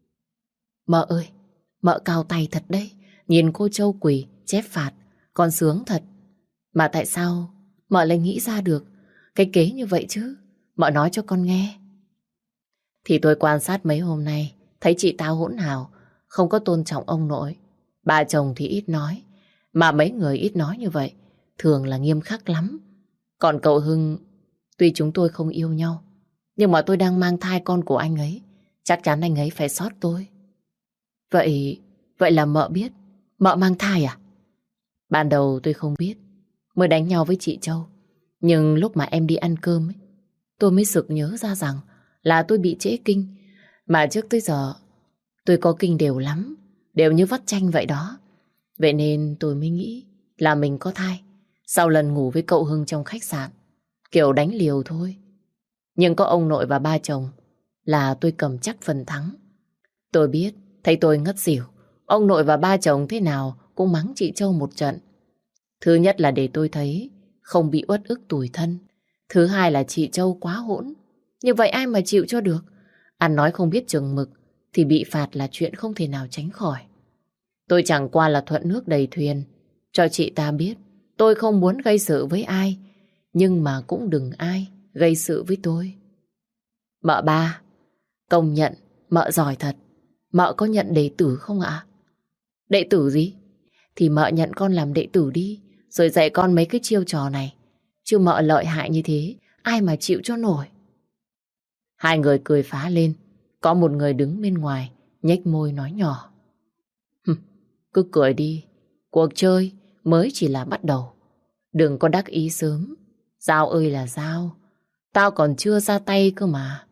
Mợ ơi, mợ cao tay thật đấy. Nhìn cô Châu quỳ, chép phạt, con sướng thật. Mà tại sao mợ lại nghĩ ra được cái kế như vậy chứ? Mợ nói cho con nghe. Thì tôi quan sát mấy hôm nay, thấy chị tao hỗn hào, không có tôn trọng ông nội. Bà chồng thì ít nói, mà mấy người ít nói như vậy thường là nghiêm khắc lắm. Còn cậu Hưng, tuy chúng tôi không yêu nhau, nhưng mà tôi đang mang thai con của anh ấy. Chắc chắn anh ấy phải xót tôi. Vậy, vậy là mợ biết mợ mang thai à? Ban đầu tôi không biết, mới đánh nhau với chị Châu. Nhưng lúc mà em đi ăn cơm ấy, tôi mới sực nhớ ra rằng là tôi bị trễ kinh. Mà trước tới giờ tôi có kinh đều lắm, đều như vắt chanh vậy đó. Vậy nên tôi mới nghĩ là mình có thai sau lần ngủ với cậu Hưng trong khách sạn, kiểu đánh liều thôi. Nhưng có ông nội và ba chồng là tôi cầm chắc phần thắng. Tôi biết, thấy tôi ngất xỉu, ông nội và ba chồng thế nào cũng mắng chị Châu một trận. Thứ nhất là để tôi thấy không bị uất ức tủi thân. Thứ hai là chị Châu quá hỗn. Như vậy ai mà chịu cho được. Ăn nói không biết chừng mực thì bị phạt là chuyện không thể nào tránh khỏi. Tôi chẳng qua là thuận nước đầy thuyền, cho chị ta biết tôi không muốn gây sự với ai, nhưng mà cũng đừng ai gây sự với tôi. Mợ ba, công nhận mợ giỏi thật. Mợ có nhận đệ tử không ạ? Đệ tử gì? Thì mợ nhận con làm đệ tử đi, rồi dạy con mấy cái chiêu trò này. Chứ mợ lợi hại như thế ai mà chịu cho nổi. Hai người cười phá lên. Có một người đứng bên ngoài, nhếch môi nói nhỏ. "Hừm, cứ cười đi, cuộc chơi mới chỉ là bắt đầu. Đừng có đắc ý sớm. Giao ơi là giao, tao còn chưa ra tay cơ mà."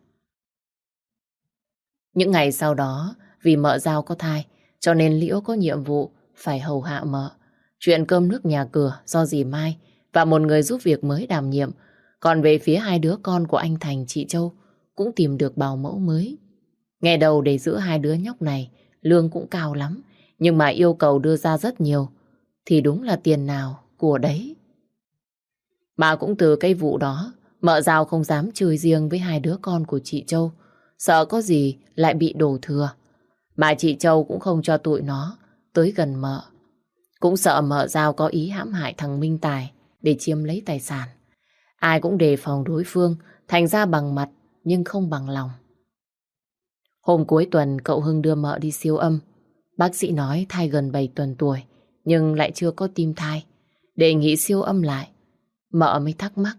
Những ngày sau đó, vì mợ Giao có thai, cho nên Liễu có nhiệm vụ phải hầu hạ mợ. Chuyện cơm nước nhà cửa do dì Mai và một người giúp việc mới đảm nhiệm. Còn về phía hai đứa con của anh Thành, chị Châu cũng tìm được bảo mẫu mới. Nghe đầu để giữ hai đứa nhóc này, lương cũng cao lắm, nhưng mà yêu cầu đưa ra rất nhiều, thì đúng là tiền nào của đấy. Mà cũng từ cái vụ đó, mợ Giao không dám chơi riêng với hai đứa con của chị Châu, sợ có gì lại bị đổ thừa. Mà chị Châu cũng không cho tụi nó tới gần mợ. Cũng sợ mợ Giao có ý hãm hại thằng Minh Tài để chiếm lấy tài sản. Ai cũng đề phòng đối phương, thành ra bằng mặt nhưng không bằng lòng. Hôm cuối tuần cậu Hưng đưa mợ đi siêu âm. Bác sĩ nói thai gần bảy tuần tuổi, nhưng lại chưa có tim thai. Đề nghị siêu âm lại. Mợ mới thắc mắc.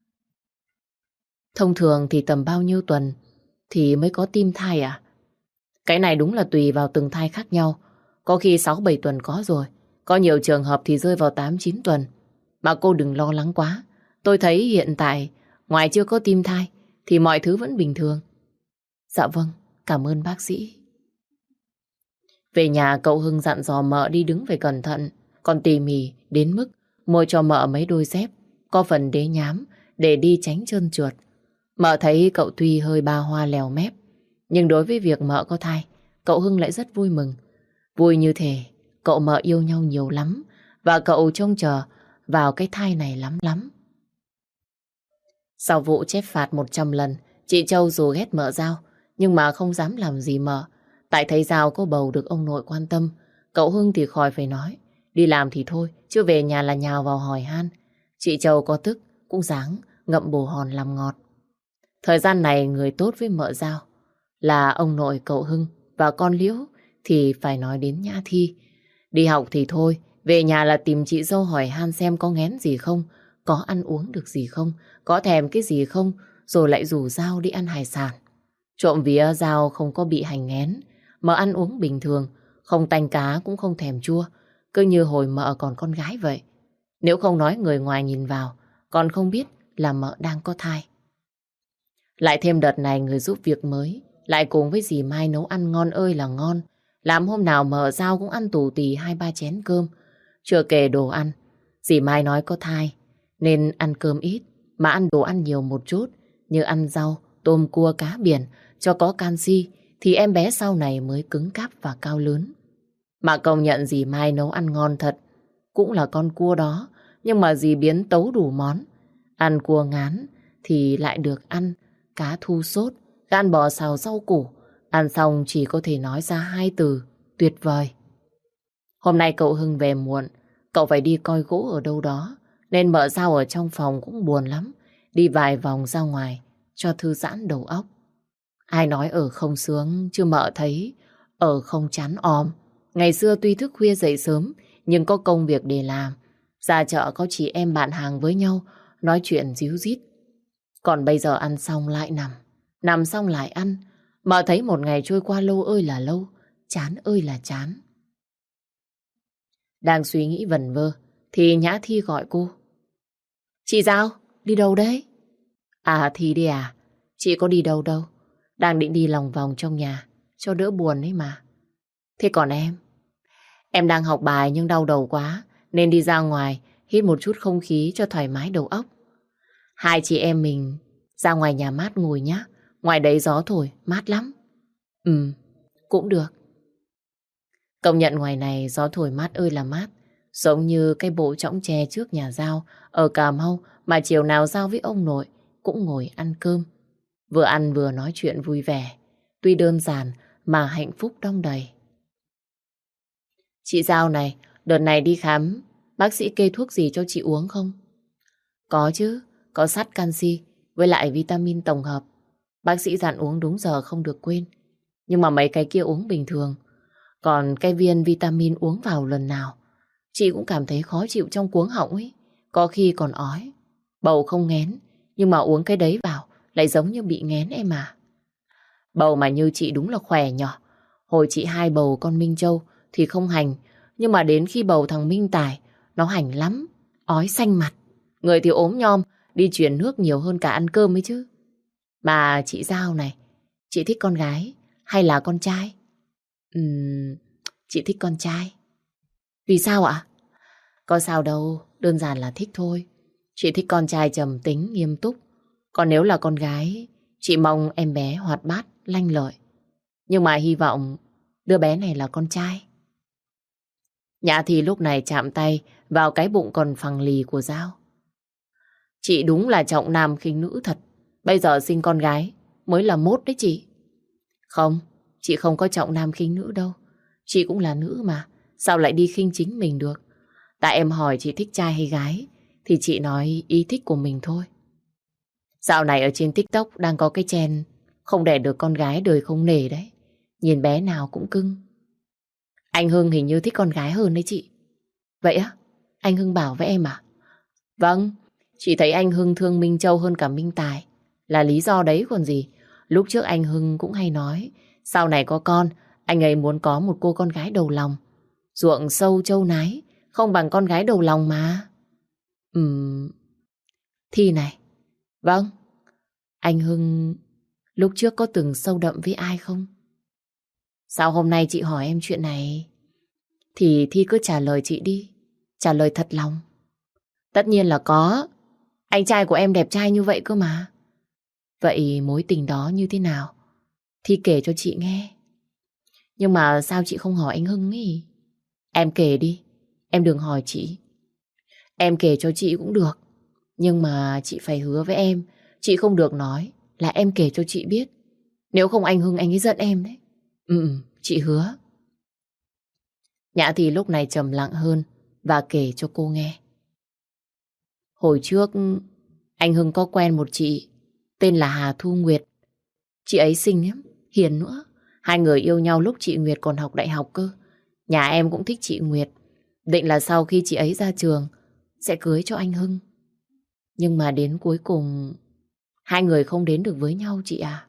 Thông thường thì tầm bao nhiêu tuần thì mới có tim thai à? Cái này đúng là tùy vào từng thai khác nhau. Có khi sáu bảy tuần có rồi. Có nhiều trường hợp thì rơi vào tám chín tuần. Mà cô đừng lo lắng quá. Tôi thấy hiện tại ngoài chưa có tim thai thì mọi thứ vẫn bình thường. Dạ vâng, cảm ơn bác sĩ. Về nhà cậu Hưng dặn dò mợ đi đứng phải cẩn thận, còn tỉ mỉ đến mức mua cho mợ mấy đôi dép có phần đế nhám để đi tránh trơn trượt. Mợ thấy cậu tuy hơi ba hoa lèo mép, nhưng đối với việc mợ có thai, cậu Hưng lại rất vui mừng. Vui như thể cậu mợ yêu nhau nhiều lắm và cậu trông chờ vào cái thai này lắm lắm. Sau vụ chép phạt một trăm lần, chị Châu dù ghét mợ Giao nhưng mà không dám làm gì mợ. Tại thấy Giao có bầu được ông nội quan tâm, cậu Hưng thì khỏi phải nói. Đi làm thì thôi, chứ về nhà là nhào vào hỏi han. Chị Châu có tức cũng dáng ngậm bồ hòn làm ngọt. Thời gian này người tốt với mợ Giao là ông nội cậu Hưng và con Liễu thì phải nói đến Nhã Thi. Đi học thì thôi, về nhà là tìm chị dâu hỏi han xem có nghén gì không, có ăn uống được gì không, có thèm cái gì không, rồi lại rủ Giao đi ăn hải sản. Trộm vía Giao không có bị hành nghén, mợ ăn uống bình thường, không tanh cá cũng không thèm chua, cứ như hồi mợ còn con gái vậy. Nếu không nói người ngoài nhìn vào, còn không biết là mợ đang có thai. Lại thêm đợt này người giúp việc mới, lại cùng với dì Mai nấu ăn ngon ơi là ngon. Làm hôm nào mợ Giao cũng ăn tù tì hai ba chén cơm. Chưa kể đồ ăn, dì Mai nói có thai, nên ăn cơm ít, mà ăn đồ ăn nhiều một chút, như ăn rau, tôm cua cá biển, cho có canxi, thì em bé sau này mới cứng cáp và cao lớn. Mà công nhận dì Mai nấu ăn ngon thật, cũng là con cua đó, nhưng mà dì biến tấu đủ món. Ăn cua ngán thì lại được ăn cá thu sốt, gan bò xào rau củ. Ăn xong chỉ có thể nói ra hai từ tuyệt vời. Hôm nay cậu Hưng về muộn, cậu phải đi coi gỗ ở đâu đó, nên mợ Giao ở trong phòng cũng buồn lắm. Đi vài vòng ra ngoài cho thư giãn đầu óc. Ai nói ở không sướng, chứ mợ thấy ở không chán òm. Ngày xưa tuy thức khuya dậy sớm, nhưng có công việc để làm. Ra chợ có chị em bạn hàng với nhau, nói chuyện díu dít. Còn bây giờ ăn xong lại nằm, nằm xong lại ăn. Mợ thấy một ngày trôi qua lâu ơi là lâu, chán ơi là chán. Đang suy nghĩ vẩn vơ, thì Nhã Thi gọi cô. Chị Giao, đi đâu đấy? À Thi đi à, chị có đi đâu đâu. Đang định đi lòng vòng trong nhà, cho đỡ buồn ấy mà. Thế còn em? Em đang học bài nhưng đau đầu quá, nên đi ra ngoài hít một chút không khí cho thoải mái đầu óc. Hai chị em mình ra ngoài nhà mát ngồi nhá. Ngoài đấy gió thổi, mát lắm. Ừ, cũng được. Công nhận ngoài này gió thổi mát ơi là mát. Giống như cái bộ chõng tre trước nhà Giao ở Cà Mau mà chiều nào Giao với ông nội cũng ngồi ăn cơm. Vừa ăn vừa nói chuyện vui vẻ. Tuy đơn giản mà hạnh phúc đong đầy. Chị Giao này, đợt này đi khám, bác sĩ kê thuốc gì cho chị uống không? Có chứ, có sắt canxi với lại vitamin tổng hợp. Bác sĩ dặn uống đúng giờ không được quên. Nhưng mà mấy cái kia uống bình thường. Còn cái viên vitamin uống vào lần nào, chị cũng cảm thấy khó chịu trong cuống họng ấy. Có khi còn ói. Bầu không nghén, Nhưng mà uống cái đấy vào lại giống như bị nghén em à. Bầu mà như chị đúng là khỏe nhỏ. Hồi chị hai bầu con Minh Châu thì không hành. Nhưng mà đến khi bầu thằng Minh Tài, nó hành lắm. Ói xanh mặt. Người thì ốm nhom, đi chuyển nước nhiều hơn cả ăn cơm ấy chứ. Mà chị Giao này, chị thích con gái hay là con trai? Ừm, chị thích con trai. Vì sao ạ? Có sao đâu, đơn giản là thích thôi. Chị thích con trai trầm tính, nghiêm túc. Còn nếu là con gái, chị mong em bé hoạt bát, lanh lợi. Nhưng mà hy vọng đứa bé này là con trai. Nhã thì lúc này chạm tay vào cái bụng còn phẳng lì của Giao. Chị đúng là trọng nam khinh nữ thật. Bây giờ sinh con gái mới là mốt đấy chị. Không, chị không có trọng nam khinh nữ đâu. Chị cũng là nữ mà. Sao lại đi khinh chính mình được? Tại em hỏi chị thích trai hay gái thì chị nói ý thích của mình thôi. Dạo này ở trên TikTok đang có cái trend không đẻ được con gái đời không nể đấy. Nhìn bé nào cũng cưng. Anh Hưng hình như thích con gái hơn đấy chị. Vậy á? Anh Hưng bảo với em à? Vâng, chị thấy anh Hưng thương Minh Châu hơn cả Minh Tài. Là lý do đấy còn gì. Lúc trước anh Hưng cũng hay nói sau này có con, anh ấy muốn có một cô con gái đầu lòng. Ruộng sâu châu nái không bằng con gái đầu lòng mà. Ừm... Thi này. Vâng. Anh Hưng lúc trước có từng sâu đậm với ai không? Sao hôm nay chị hỏi em chuyện này? Thì Thi cứ trả lời chị đi. Trả lời thật lòng. Tất nhiên là có. Anh trai của em đẹp trai như vậy cơ mà. Vậy mối tình đó như thế nào? Thi kể cho chị nghe. Nhưng mà sao chị không hỏi anh Hưng ý? Em kể đi. Em đừng hỏi chị. Em kể cho chị cũng được. Nhưng mà chị phải hứa với em. Chị không được nói là em kể cho chị biết. Nếu không anh Hưng anh ấy giận em đấy. Ừ, ừ, chị hứa. Nhã thì lúc này trầm lặng hơn và kể cho cô nghe. Hồi trước anh Hưng có quen một chị tên là Hà Thu Nguyệt. Chị ấy xinh lắm, hiền nữa. Hai người yêu nhau lúc chị Nguyệt còn học đại học cơ. Nhà em cũng thích chị Nguyệt. Định là sau khi chị ấy ra trường sẽ cưới cho anh Hưng. Nhưng mà đến cuối cùng hai người không đến được với nhau chị à.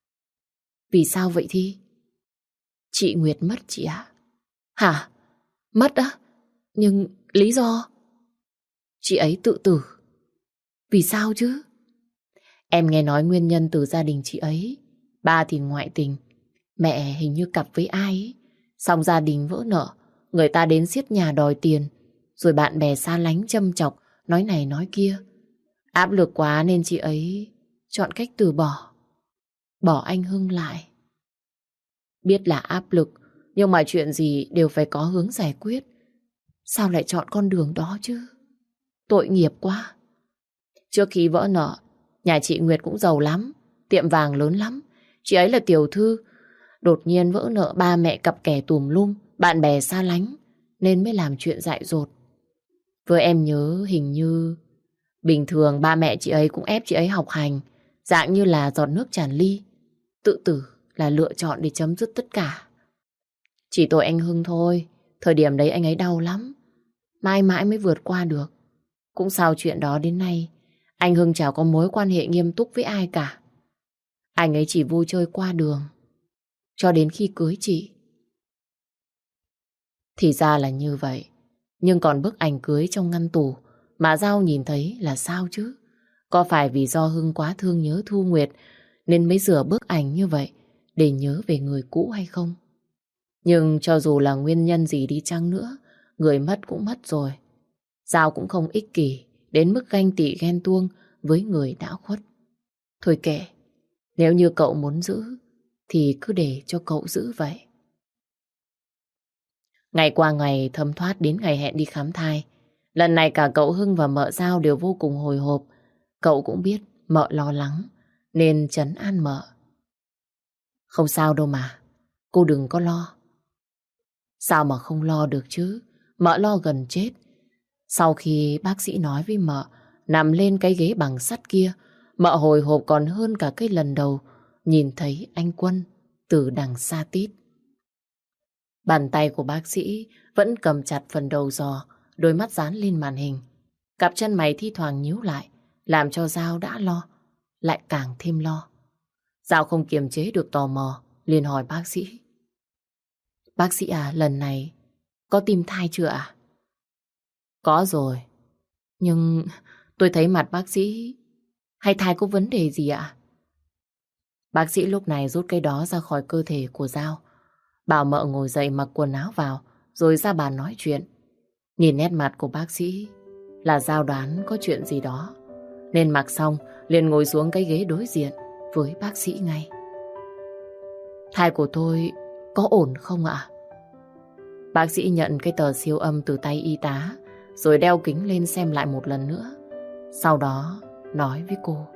Vì sao vậy Thi? Chị Nguyệt mất chị ạ. Hả? Mất á? Nhưng lý do? Chị ấy tự tử. Vì sao chứ? Em nghe nói nguyên nhân từ gia đình chị ấy. Ba thì ngoại tình, mẹ hình như cặp với ai ấy. Xong gia đình vỡ nợ, người ta đến xiết nhà đòi tiền. Rồi bạn bè xa lánh châm chọc, nói này nói kia. Áp lực quá nên chị ấy chọn cách từ bỏ. Bỏ anh Hưng lại. Biết là áp lực, nhưng mà chuyện gì đều phải có hướng giải quyết. Sao lại chọn con đường đó chứ? Tội nghiệp quá. Trước khi vỡ nợ, nhà chị Nguyệt cũng giàu lắm, tiệm vàng lớn lắm. Chị ấy là tiểu thư. Đột nhiên vỡ nợ, ba mẹ cặp kè tùm lum, bạn bè xa lánh, nên mới làm chuyện dại dột. Với em nhớ hình như bình thường ba mẹ chị ấy cũng ép chị ấy học hành, dạng như là giọt nước tràn ly. Tự tử là lựa chọn để chấm dứt tất cả. Chỉ tội anh Hưng thôi. Thời điểm đấy anh ấy đau lắm, mãi mãi mới vượt qua được. Cũng sau chuyện đó đến nay anh Hưng chả có mối quan hệ nghiêm túc với ai cả. Anh ấy chỉ vui chơi qua đường cho đến khi cưới chị. Thì ra là như vậy. Nhưng còn bức ảnh cưới trong ngăn tủ mà Giao nhìn thấy là sao chứ? Có phải vì do Hưng quá thương nhớ Thu Nguyệt nên mới rửa bức ảnh như vậy để nhớ về người cũ hay không? Nhưng cho dù là nguyên nhân gì đi chăng nữa, người mất cũng mất rồi. Giao cũng không ích kỷ đến mức ganh tị ghen tuông với người đã khuất. Thôi kệ, nếu như cậu muốn giữ thì cứ để cho cậu giữ vậy. Ngày qua ngày thấm thoát đến ngày hẹn đi khám thai. Lần này cả cậu Hưng và mợ Giao đều vô cùng hồi hộp. Cậu cũng biết mợ lo lắng nên trấn an mợ. Không sao đâu mà, cô đừng có lo. Sao mà không lo được chứ? Mợ lo gần chết. Sau khi bác sĩ nói với mợ nằm lên cái ghế bằng sắt kia, mợ hồi hộp còn hơn cả cái lần đầu nhìn thấy anh Quân từ đằng xa tít. Bàn tay của bác sĩ vẫn cầm chặt phần đầu giò, đôi mắt dán lên màn hình. Cặp chân mày thi thoảng nhíu lại, làm cho Giao đã lo, lại càng thêm lo. Giao không kiềm chế được tò mò, liền hỏi bác sĩ. Bác sĩ à, lần này có tim thai chưa ạ? Có rồi, nhưng tôi thấy mặt bác sĩ hay thai có vấn đề gì ạ? Bác sĩ lúc này rút cái đó ra khỏi cơ thể của Giao, bảo Mợ ngồi dậy mặc quần áo vào, rồi ra bàn nói chuyện. Nhìn nét mặt của bác sĩ là Giao đoán có chuyện gì đó, nên mặc xong liền ngồi xuống cái ghế đối diện với bác sĩ ngay. Thai của tôi có ổn không ạ? Bác sĩ nhận cái tờ siêu âm từ tay y tá, rồi đeo kính lên xem lại một lần nữa. Sau đó nói với cô.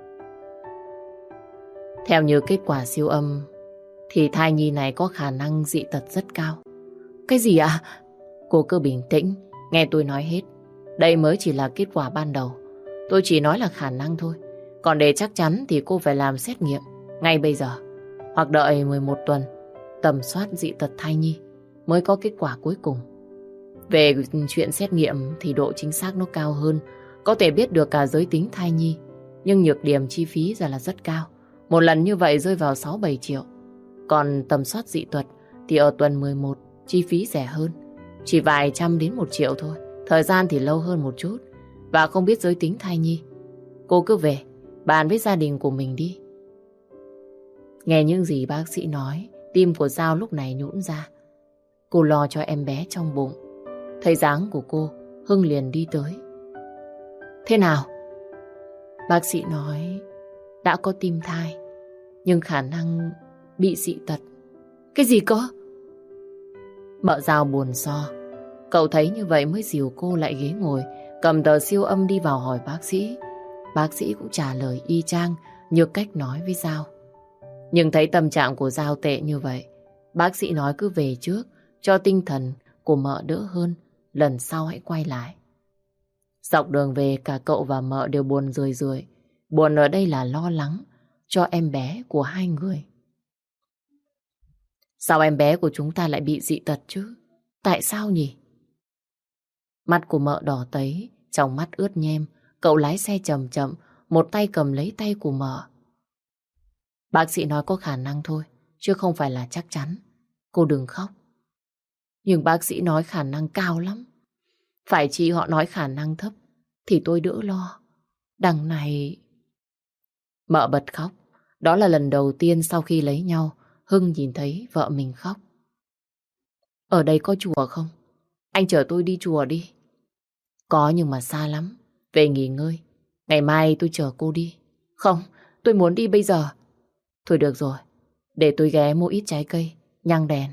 Theo như kết quả siêu âm thì thai nhi này có khả năng dị tật rất cao. Cái gì ạ? Cô cứ bình tĩnh, nghe tôi nói hết. Đây mới chỉ là kết quả ban đầu. Tôi chỉ nói là khả năng thôi. Còn để chắc chắn thì cô phải làm xét nghiệm ngay bây giờ, hoặc đợi mười một tuần tầm soát dị tật thai nhi mới có kết quả cuối cùng. Về chuyện xét nghiệm thì độ chính xác nó cao hơn, có thể biết được cả giới tính thai nhi, nhưng nhược điểm chi phí ra là rất cao. Một lần như vậy rơi vào sáu bảy triệu. Còn tầm soát dị tật thì ở tuần mười một chi phí rẻ hơn, chỉ vài trăm đến một triệu thôi. Thời gian thì lâu hơn một chút, và không biết giới tính thai nhi. Cô cứ về bàn với gia đình của mình đi. Nghe những gì bác sĩ nói, tim của Giao lúc này nhũn ra. Cô lo cho em bé trong bụng. Thấy dáng của cô, Hưng liền đi tới. Thế nào? Bác sĩ nói đã có tim thai, nhưng khả năng bị dị tật. Cái gì cơ? Mợ Giao buồn so. Cậu thấy như vậy mới dìu cô lại ghế ngồi, cầm tờ siêu âm đi vào hỏi bác sĩ. Bác sĩ cũng trả lời y chang như cách nói với Giao. Nhưng thấy tâm trạng của Giao tệ như vậy, bác sĩ nói cứ về trước, cho tinh thần của Mợ đỡ hơn, lần sau hãy quay lại. Dọc đường về cả cậu và Mợ đều buồn rười rượi. Buồn ở đây là lo lắng cho em bé của hai người. Sao em bé của chúng ta lại bị dị tật chứ? Tại sao nhỉ? Mắt của Mợ đỏ tấy, trong mắt ướt nhem. Cậu lái xe chậm chậm, một tay cầm lấy tay của Mợ. Bác sĩ nói có khả năng thôi, chứ không phải là chắc chắn. Cô đừng khóc. Nhưng bác sĩ nói khả năng cao lắm. Phải chi họ nói khả năng thấp thì tôi đỡ lo. Đằng này... Mợ bật khóc. Đó là lần đầu tiên sau khi lấy nhau Hưng nhìn thấy vợ mình khóc. Ở đây có chùa không? Anh chở tôi đi chùa đi. Có nhưng mà xa lắm. Về nghỉ ngơi, ngày mai tôi chở cô đi. Không, tôi muốn đi bây giờ. Thôi được rồi, để tôi ghé mua ít trái cây, nhang đèn.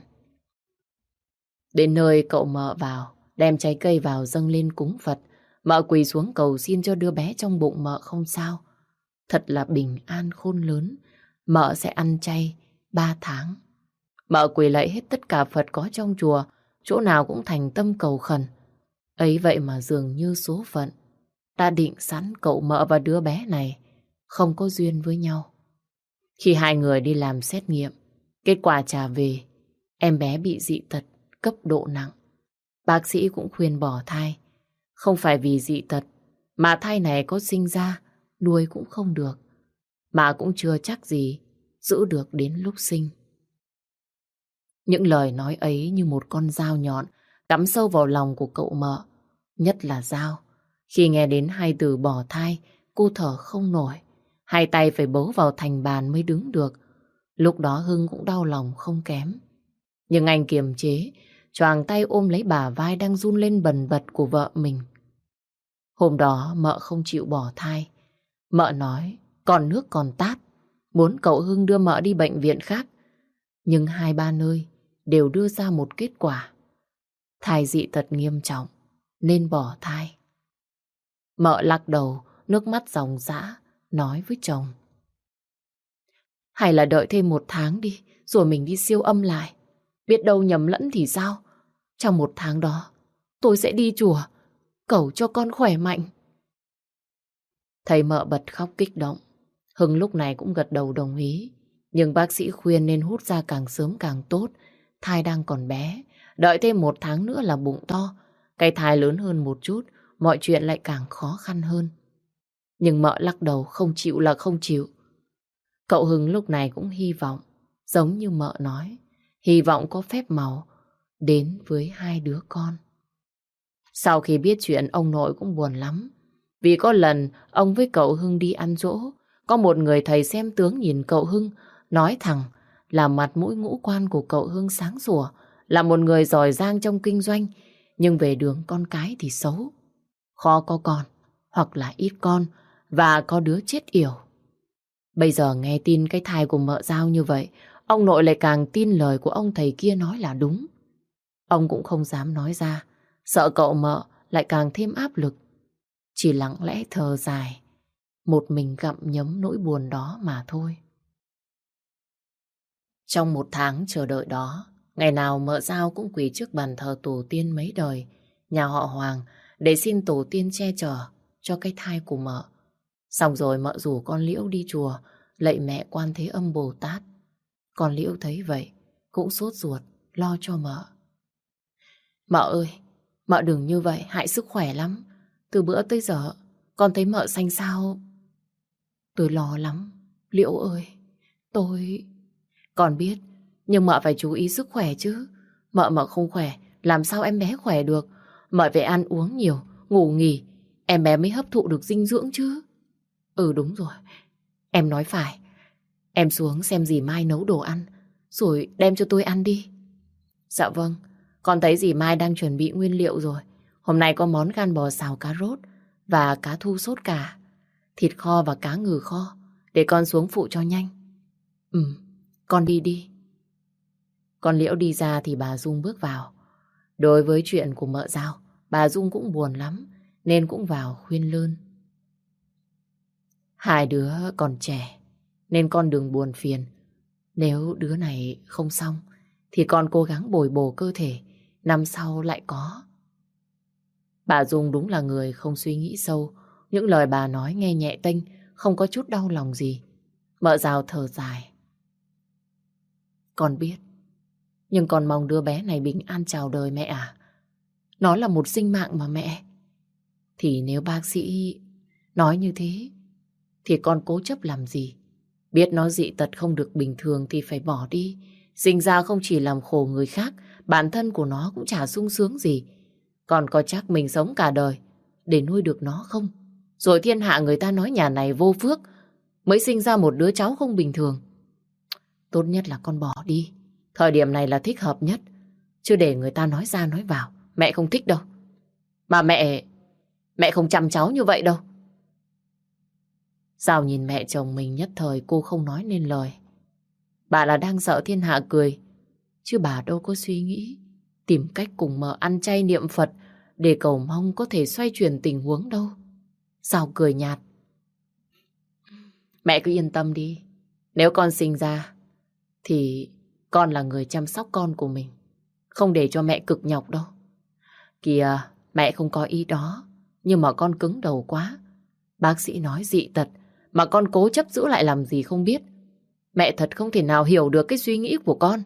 Đến nơi cậu Mợ vào, đem trái cây vào dâng lên cúng Phật. Mợ quỳ xuống cầu xin cho đứa bé trong bụng Mợ không sao. Thật là bình an khôn lớn. Mợ sẽ ăn chay ba tháng. Mợ quỳ lạy hết tất cả Phật có trong chùa, chỗ nào cũng thành tâm cầu khẩn. Ấy vậy mà dường như số phận đã định sẵn cậu Mợ và đứa bé này không có duyên với nhau. Khi hai người đi làm xét nghiệm, kết quả trả về em bé bị dị tật cấp độ nặng. Bác sĩ cũng khuyên bỏ thai. Không phải vì dị tật, mà thai này có sinh ra, nuôi cũng không được. Mà cũng chưa chắc gì giữ được đến lúc sinh. Những lời nói ấy như một con dao nhọn cắm sâu vào lòng của cậu Mợ. Nhất là Giao. Khi nghe đến hai từ bỏ thai, cô thở không nổi. Hai tay phải bấu vào thành bàn mới đứng được. Lúc đó Hưng cũng đau lòng không kém. Nhưng anh kiềm chế, choàng tay ôm lấy bả vai đang run lên bần bật của vợ mình. Hôm đó Mợ không chịu bỏ thai. Mợ nói còn nước còn tát, muốn cậu Hưng đưa Mợ đi bệnh viện khác. Nhưng hai ba nơi đều đưa ra một kết quả: thai dị tật nghiêm trọng nên bỏ thai. Mợ lắc đầu, nước mắt ròng rã, nói với chồng: hay là đợi thêm một tháng đi, rồi mình đi siêu âm lại. Biết đâu nhầm lẫn thì sao? Trong một tháng đó, tôi sẽ đi chùa, cầu cho con khỏe mạnh. Thấy Mợ bật khóc kích động, Hưng lúc này cũng gật đầu đồng ý. Nhưng bác sĩ khuyên nên hút ra càng sớm càng tốt. Thai đang còn bé, đợi thêm một tháng nữa là bụng to. Cái thai lớn hơn một chút, mọi chuyện lại càng khó khăn hơn. Nhưng mợ lắc đầu không chịu là không chịu. Cậu Hưng lúc này cũng hy vọng, giống như mợ nói, hy vọng có phép màu đến với hai đứa con. Sau khi biết chuyện, ông nội cũng buồn lắm. Vì có lần ông với cậu Hưng đi ăn dỗ, có một người thầy xem tướng nhìn cậu Hưng, nói thẳng là mặt mũi ngũ quan của cậu Hưng sáng sủa, là một người giỏi giang trong kinh doanh, nhưng về đường con cái thì xấu, khó có con, hoặc là ít con, và có đứa chết yểu. Bây giờ nghe tin cái thai của mợ Giao như vậy, ông nội lại càng tin lời của ông thầy kia nói là đúng. Ông cũng không dám nói ra, sợ cậu mợ lại càng thêm áp lực. Chỉ lặng lẽ thở dài, một mình gặm nhấm nỗi buồn đó mà thôi. Trong một tháng chờ đợi đó, ngày nào mợ Giao cũng quỳ trước bàn thờ tổ tiên mấy đời, nhà họ Hoàng, để xin tổ tiên che chở cho cái thai của mợ. Xong rồi mợ rủ con Liễu đi chùa, lạy mẹ Quan Thế Âm Bồ Tát. Con Liễu thấy vậy, cũng sốt ruột, lo cho mợ. Mợ ơi, mợ đừng như vậy, hại sức khỏe lắm. Từ bữa tới giờ, con thấy mợ xanh xao. Tôi lo lắm, Liễu ơi, tôi... Con biết, nhưng mợ phải chú ý sức khỏe chứ. Mợ mà không khỏe, làm sao em bé khỏe được. Mợ phải ăn uống nhiều, ngủ nghỉ, em bé mới hấp thụ được dinh dưỡng chứ. Ừ đúng rồi, em nói phải. Em xuống xem dì Mai nấu đồ ăn, rồi đem cho tôi ăn đi. Dạ vâng, con thấy dì Mai đang chuẩn bị nguyên liệu rồi. Hôm nay có món gan bò xào cá rốt và cá thu sốt cà, thịt kho và cá ngừ kho. Để con xuống phụ cho nhanh. Ừ, con đi đi. Con Liễu đi ra thì bà Dung bước vào. Đối với chuyện của mợ Giao, bà Dung cũng buồn lắm, nên cũng vào khuyên lơn. Hai đứa còn trẻ, nên con đừng buồn phiền. Nếu đứa này không xong, thì con cố gắng bồi bổ cơ thể, năm sau lại có. Bà Dung đúng là người không suy nghĩ sâu. Những lời bà nói nghe nhẹ tênh, không có chút đau lòng gì. Mợ Giao thở dài. Con biết, nhưng con mong đứa bé này bình an chào đời mẹ à. Nó là một sinh mạng mà mẹ. Thì nếu bác sĩ nói như thế, thì con cố chấp làm gì? Biết nó dị tật không được bình thường thì phải bỏ đi. Sinh ra không chỉ làm khổ người khác, bản thân của nó cũng chả sung sướng gì. Còn có chắc mình sống cả đời để nuôi được nó không? Rồi thiên hạ người ta nói nhà này vô phước, mới sinh ra một đứa cháu không bình thường. Tốt nhất là con bỏ đi. Thời điểm này là thích hợp nhất. Chứ để người ta nói ra nói vào, mẹ không thích đâu. Mà mẹ, mẹ không chăm cháu như vậy đâu. Giao nhìn mẹ chồng mình nhất thời cô không nói nên lời. Bà là đang sợ thiên hạ cười, chứ bà đâu có suy nghĩ tìm cách cùng mợ ăn chay niệm Phật để cầu mong có thể xoay chuyển tình huống đâu. Giao cười nhạt. Mẹ cứ yên tâm đi. Nếu con sinh ra thì con là người chăm sóc con của mình, không để cho mẹ cực nhọc đâu. Kìa, mẹ không có ý đó, nhưng mà con cứng đầu quá. Bác sĩ nói dị tật mà con cố chấp giữ lại làm gì không biết. Mẹ thật không thể nào hiểu được cái suy nghĩ của con.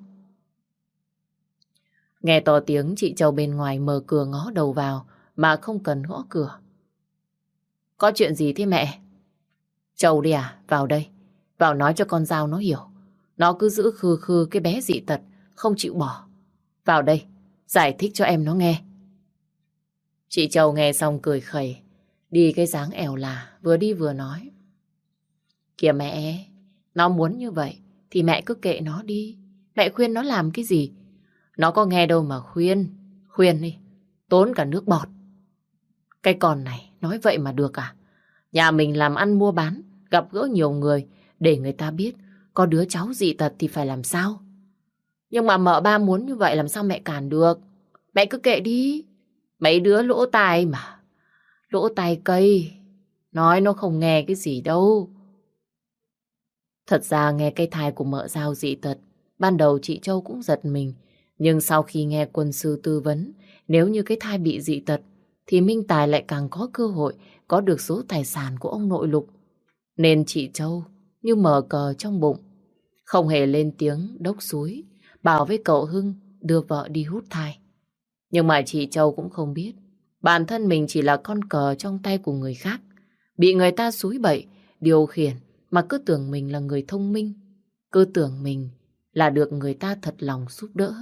Nghe to tiếng, chị Châu bên ngoài mở cửa ngó đầu vào mà không cần gõ cửa. Có chuyện gì thế mẹ? Châu đi à, vào đây. Vào nói cho con Giao nó hiểu. Nó cứ giữ khư khư cái bé dị tật, không chịu bỏ. Vào đây, giải thích cho em nó nghe. Chị Châu nghe xong cười khẩy, đi cái dáng ẻo là, vừa đi vừa nói. Kìa mẹ, nó muốn như vậy thì mẹ cứ kệ nó đi. Mẹ khuyên nó làm cái gì? Nó có nghe đâu mà khuyên. Khuyên đi, tốn cả nước bọt. Cái con này, nói vậy mà được à? Nhà mình làm ăn mua bán, gặp gỡ nhiều người, để người ta biết có đứa cháu dị tật thì phải làm sao. Nhưng mà mợ ba muốn như vậy làm sao mẹ cản được. Mẹ cứ kệ đi. Mấy đứa lỗ tai mà. Lỗ tai cây. Nói nó không nghe cái gì đâu. Thật ra nghe cái thai của mợ Giao dị tật, ban đầu chị Châu cũng giật mình. Nhưng sau khi nghe quân sư tư vấn, nếu như cái thai bị dị tật, thì Minh Tài lại càng có cơ hội có được số tài sản của ông nội Lục. Nên chị Châu như mở cờ trong bụng, không hề lên tiếng đốc xúi, bảo với cậu Hưng đưa vợ đi hút thai. Nhưng mà chị Châu cũng không biết, bản thân mình chỉ là con cờ trong tay của người khác. Bị người ta xúi bậy, điều khiển mà cứ tưởng mình là người thông minh, cứ tưởng mình là được người ta thật lòng giúp đỡ.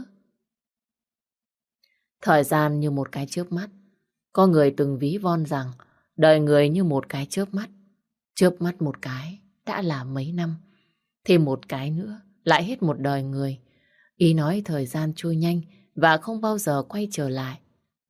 Thời gian như một cái chớp mắt, có người từng ví von rằng đời người như một cái chớp mắt. Chớp mắt một cái đã là mấy năm, thêm một cái nữa lại hết một đời người. Ý nói thời gian trôi nhanh và không bao giờ quay trở lại.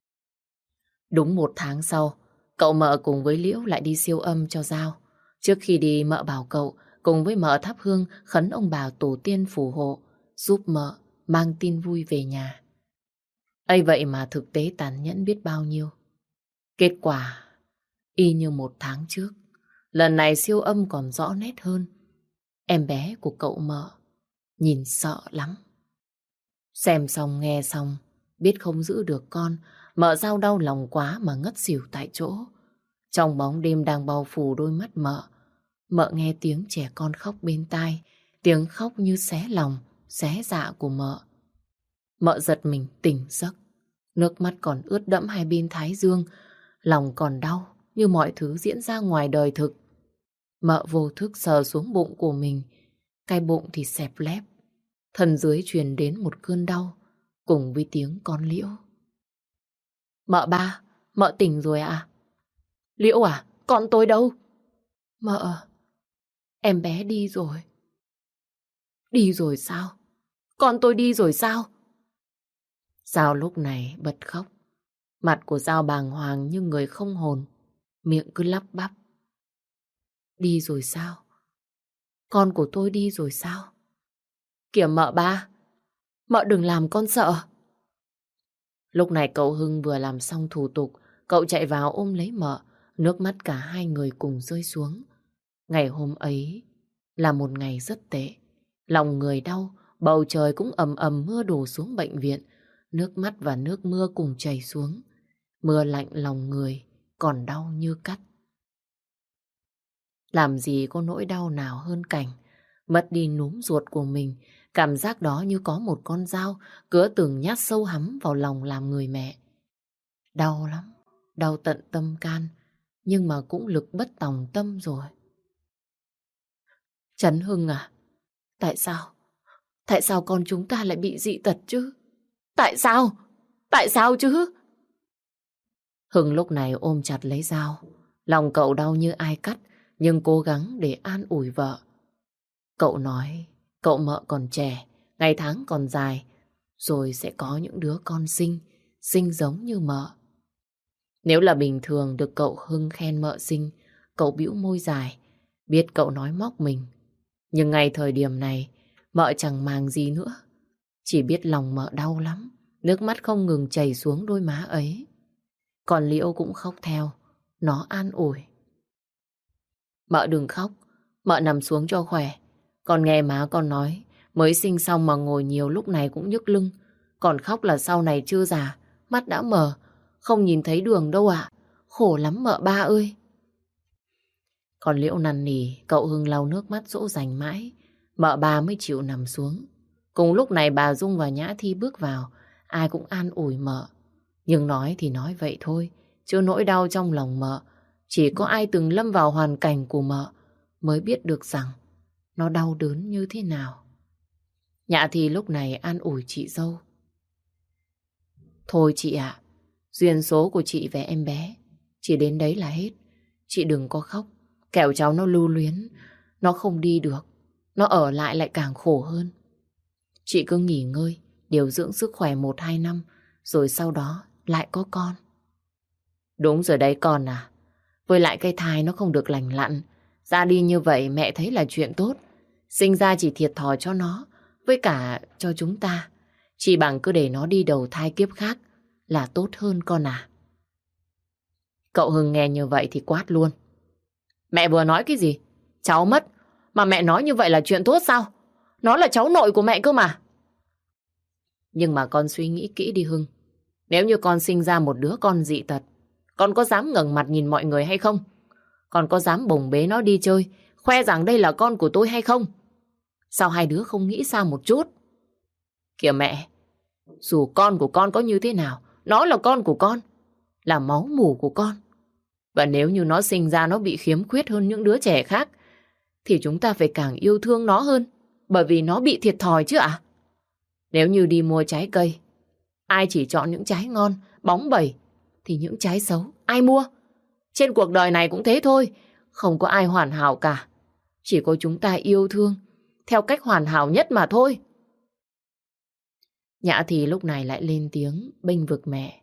Đúng một tháng sau, cậu Mợ cùng với Liễu lại đi siêu âm cho Giao. Trước khi đi, Mợ bảo cậu cùng với Mợ thắp hương khấn ông bà tổ tiên phù hộ, giúp Mợ mang tin vui về nhà. ấy vậy mà thực tế tàn nhẫn biết bao nhiêu. Kết quả y như một tháng trước, lần này siêu âm còn rõ nét hơn. Em bé của cậu Mợ nhìn sợ lắm. Xem xong nghe xong, biết không giữ được con, Mợ Giao đau lòng quá mà ngất xỉu tại chỗ. Trong bóng đêm đang bao phủ đôi mắt Mợ, Mợ nghe tiếng trẻ con khóc bên tai, tiếng khóc như xé lòng, xé dạ của Mợ. Mợ giật mình tỉnh giấc, nước mắt còn ướt đẫm hai bên thái dương, lòng còn đau như mọi thứ diễn ra ngoài đời thực. Mợ vô thức sờ xuống bụng của mình, cái bụng thì xẹp lép, thân dưới truyền đến một cơn đau cùng với tiếng con Liễu. Mợ ba, mợ tỉnh rồi à? Liễu à, con tôi đâu? Mợ, em bé đi rồi. Đi rồi sao? Con tôi đi rồi sao? Giao lúc này bật khóc. Mặt của Giao bàng hoàng như người không hồn, miệng cứ lắp bắp. Đi rồi sao? Con của tôi đi rồi sao? Kìa mợ ba, mợ đừng làm con sợ. Lúc này cậu Hưng vừa làm xong thủ tục, cậu chạy vào ôm lấy Mợ, nước mắt cả hai người cùng rơi xuống. Ngày hôm ấy là một ngày rất tệ. Lòng người đau, bầu trời cũng ầm ầm mưa đổ xuống bệnh viện. Nước mắt và nước mưa cùng chảy xuống. Mưa lạnh lòng người, còn đau như cắt. Làm gì có nỗi đau nào hơn cảnh mất đi núm ruột của mình. Cảm giác đó như có một con dao cứa từng nhát sâu hắm vào lòng làm người mẹ. Đau lắm, đau tận tâm can, nhưng mà cũng lực bất tòng tâm rồi. Trấn Hưng à, tại sao? Tại sao con chúng ta lại bị dị tật chứ? Tại sao? Tại sao chứ? Hưng lúc này ôm chặt lấy Giao. Lòng cậu đau như ai cắt, nhưng cố gắng để an ủi vợ. Cậu nói, cậu Mợ còn trẻ, ngày tháng còn dài, rồi sẽ có những đứa con xinh, xinh giống như Mợ. Nếu là bình thường được cậu Hưng khen Mợ xinh, cậu bĩu môi dài, biết cậu nói móc mình. Nhưng ngay thời điểm này, Mợ chẳng màng gì nữa. Chỉ biết lòng Mợ đau lắm, nước mắt không ngừng chảy xuống đôi má ấy. Còn Liễu cũng khóc theo, nó an ủi. Mợ đừng khóc, Mợ nằm xuống cho khỏe. Con nghe má con nói, mới sinh xong mà ngồi nhiều lúc này cũng nhức lưng. Còn khóc là sau này chưa già, mắt đã mờ, không nhìn thấy đường đâu ạ. Khổ lắm Mợ ba ơi. Còn Liễu năn nỉ, cậu Hưng lau nước mắt dỗ dành mãi, Mợ ba mới chịu nằm xuống. Cùng lúc này bà Dung và Nhã Thi bước vào, ai cũng an ủi Mợ. Nhưng nói thì nói vậy thôi, chứ nỗi đau trong lòng Mợ, chỉ có ai từng lâm vào hoàn cảnh của Mợ mới biết được rằng nó đau đớn như thế nào. Nhã Thi lúc này an ủi chị dâu. Thôi chị ạ, duyên số của chị và em bé chỉ đến đấy là hết. Chị đừng có khóc, kẻo cháu nó lưu luyến, nó không đi được, nó ở lại lại càng khổ hơn. Chị cứ nghỉ ngơi, điều dưỡng sức khỏe một hai năm, rồi sau đó lại có con. Đúng rồi đấy con à. Với lại cái thai nó không được lành lặn, ra đi như vậy mẹ thấy là chuyện tốt. Sinh ra chỉ thiệt thòi cho nó, với cả cho chúng ta. Chỉ bằng cứ để nó đi đầu thai kiếp khác là tốt hơn con à. Cậu Hưng nghe như vậy thì quát luôn. Mẹ vừa nói cái gì? Cháu mất, mà mẹ nói như vậy là chuyện tốt sao? Nó là cháu nội của mẹ cơ mà. Nhưng mà con suy nghĩ kỹ đi Hưng. Nếu như con sinh ra một đứa con dị tật, con có dám ngẩng mặt nhìn mọi người hay không? Con có dám bồng bế nó đi chơi, khoe rằng đây là con của tôi hay không? Sao hai đứa không nghĩ xa một chút? Kìa mẹ, dù con của con có như thế nào, nó là con của con, là máu mủ của con. Và nếu như nó sinh ra nó bị khiếm khuyết hơn những đứa trẻ khác, thì chúng ta phải càng yêu thương nó hơn, bởi vì nó bị thiệt thòi chứ ạ. Nếu như đi mua trái cây, ai chỉ chọn những trái ngon, bóng bẩy, thì những trái xấu, ai mua? Trên cuộc đời này cũng thế thôi, không có ai hoàn hảo cả. Chỉ có chúng ta yêu thương theo cách hoàn hảo nhất mà thôi. Nhã thì lúc này lại lên tiếng bênh vực mẹ.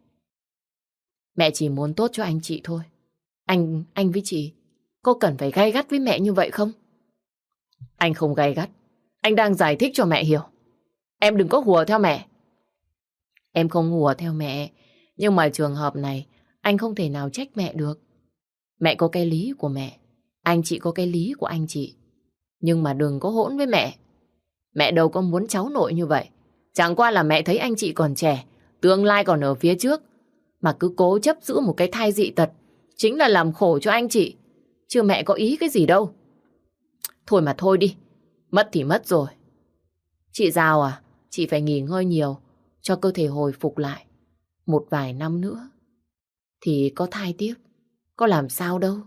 Mẹ chỉ muốn tốt cho anh chị thôi. Anh, anh với chị, có cần phải gay gắt với mẹ như vậy không? Anh không gay gắt, anh đang giải thích cho mẹ hiểu. Em đừng có hùa theo mẹ. Em không hùa theo mẹ, nhưng mà trường hợp này anh không thể nào trách mẹ được. Mẹ có cái lý của mẹ, anh chị có cái lý của anh chị. Nhưng mà đừng có hỗn với mẹ. Mẹ đâu có muốn cháu nội như vậy. Chẳng qua là mẹ thấy anh chị còn trẻ, tương lai còn ở phía trước, mà cứ cố chấp giữ một cái thai dị tật, chính là làm khổ cho anh chị. Chứ mẹ có ý cái gì đâu. Thôi mà thôi đi, mất thì mất rồi. Chị Giao à, chị phải nghỉ ngơi nhiều cho cơ thể hồi phục lại. Một vài năm nữa thì có thai tiếp, có làm sao đâu.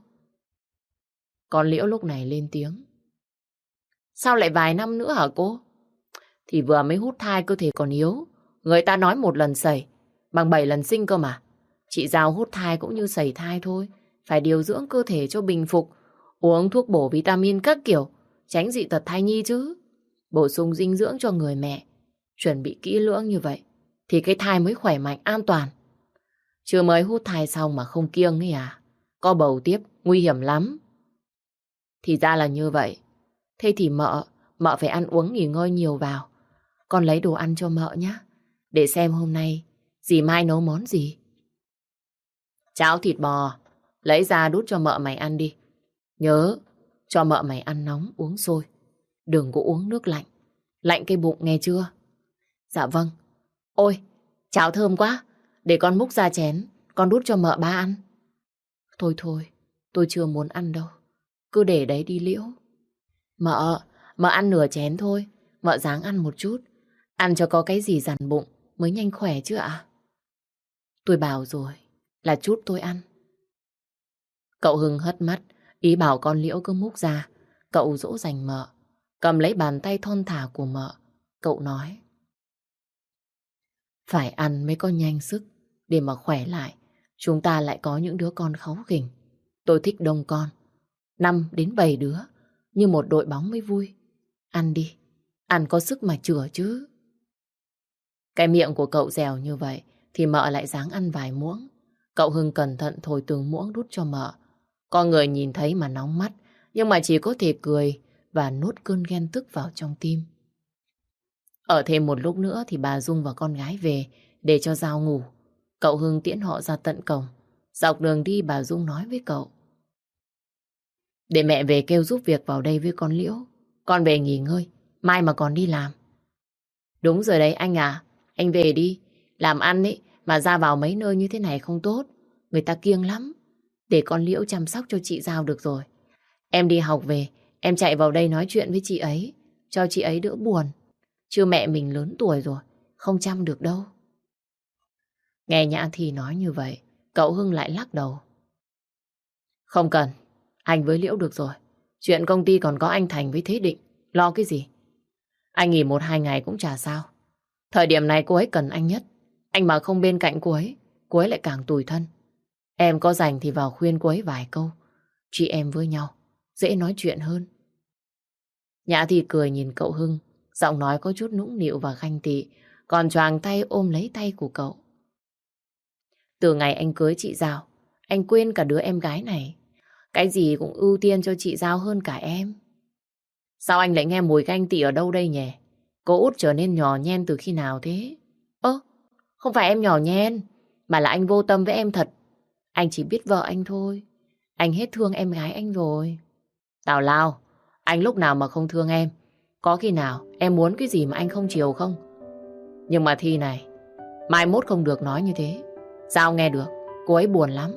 Con Liễu lúc này lên tiếng. Sao lại vài năm nữa hả cô? Thì vừa mới hút thai cơ thể còn yếu. Người ta nói một lần sẩy bằng bảy lần sinh cơ mà. Chị Giao hút thai cũng như sẩy thai thôi. Phải điều dưỡng cơ thể cho bình phục, uống thuốc bổ vitamin các kiểu, tránh dị tật thai nhi chứ. Bổ sung dinh dưỡng cho người mẹ. Chuẩn bị kỹ lưỡng như vậy thì cái thai mới khỏe mạnh an toàn. Chưa mới hút thai xong mà không kiêng ấy à? Có bầu tiếp nguy hiểm lắm. Thì ra là như vậy. Thế thì mợ, mợ phải ăn uống nghỉ ngơi nhiều vào. Con lấy đồ ăn cho mợ nhé. Để xem hôm nay dì Mai nấu món gì. Cháo thịt bò, lấy ra đút cho mợ mày ăn đi. Nhớ, cho mợ mày ăn nóng uống sôi. Đừng có uống nước lạnh. Lạnh cái bụng nghe chưa? Dạ vâng. Ôi, cháo thơm quá. Để con múc ra chén, con đút cho mợ ba ăn. Thôi thôi, tôi chưa muốn ăn đâu. Cứ để đấy đi Liễu. Mợ, mợ ăn nửa chén thôi. Mợ ráng ăn một chút. Ăn cho có cái gì dằn bụng mới nhanh khỏe chứ ạ. Tôi bảo rồi, là chút tôi ăn. Cậu Hưng hất mắt, ý bảo con Liễu cứ múc ra. Cậu dỗ dành mợ, cầm lấy bàn tay thon thả của mợ. Cậu nói. Phải ăn mới có nhanh sức để mà khỏe lại. Chúng ta lại có những đứa con kháu khỉnh. Tôi thích đông con, năm đến bảy đứa, như một đội bóng mới vui. Ăn đi, ăn có sức mà chữa chứ. Cái miệng của cậu dẻo như vậy thì mợ lại ráng ăn vài muỗng. Cậu Hưng cẩn thận thổi từng muỗng đút cho mợ. Con người nhìn thấy mà nóng mắt, nhưng mà chỉ có thể cười và nuốt cơn ghen tức vào trong tim. Ở thêm một lúc nữa thì bà Dung và con gái về để cho Giao ngủ. Cậu Hưng tiễn họ ra tận cổng. Dọc đường đi bà Dung nói với cậu. Để mẹ về kêu giúp việc vào đây với con Liễu. Con về nghỉ ngơi, mai mà còn đi làm. Đúng rồi đấy anh à, anh về đi. Làm ăn ấy mà ra vào mấy nơi như thế này không tốt. Người ta kiêng lắm. Để con Liễu chăm sóc cho chị Giao được rồi. Em đi học về, em chạy vào đây nói chuyện với chị ấy, cho chị ấy đỡ buồn. Chứ mẹ mình lớn tuổi rồi, không chăm được đâu. Nghe Nhã Thi nói như vậy, cậu Hưng lại lắc đầu. Không cần, anh với Liễu được rồi. Chuyện công ty còn có anh Thành với Thế Định, lo cái gì? Anh nghỉ một hai ngày cũng chả sao. Thời điểm này cô ấy cần anh nhất. Anh mà không bên cạnh cô ấy, cô ấy lại càng tủi thân. Em có rảnh thì vào khuyên cô ấy vài câu. Chị em với nhau, dễ nói chuyện hơn. Nhã Thi cười nhìn cậu Hưng, giọng nói có chút nũng nịu và ganh tị, còn choàng tay ôm lấy tay của cậu. Từ ngày anh cưới chị Giao, anh quên cả đứa em gái này. Cái gì cũng ưu tiên cho chị Giao hơn cả em. Sao anh lại nghe mùi ganh tị ở đâu đây nhỉ? Cô út trở nên nhỏ nhen từ khi nào thế? Ơ, không phải em nhỏ nhen, mà là anh vô tâm với em thật. Anh chỉ biết vợ anh thôi. Anh hết thương em gái anh rồi. Tào lao, anh lúc nào mà không thương em? Có khi nào em muốn cái gì mà anh không chiều không? Nhưng mà Thi này, mai mốt không được nói như thế. Sao nghe được, cô ấy buồn lắm.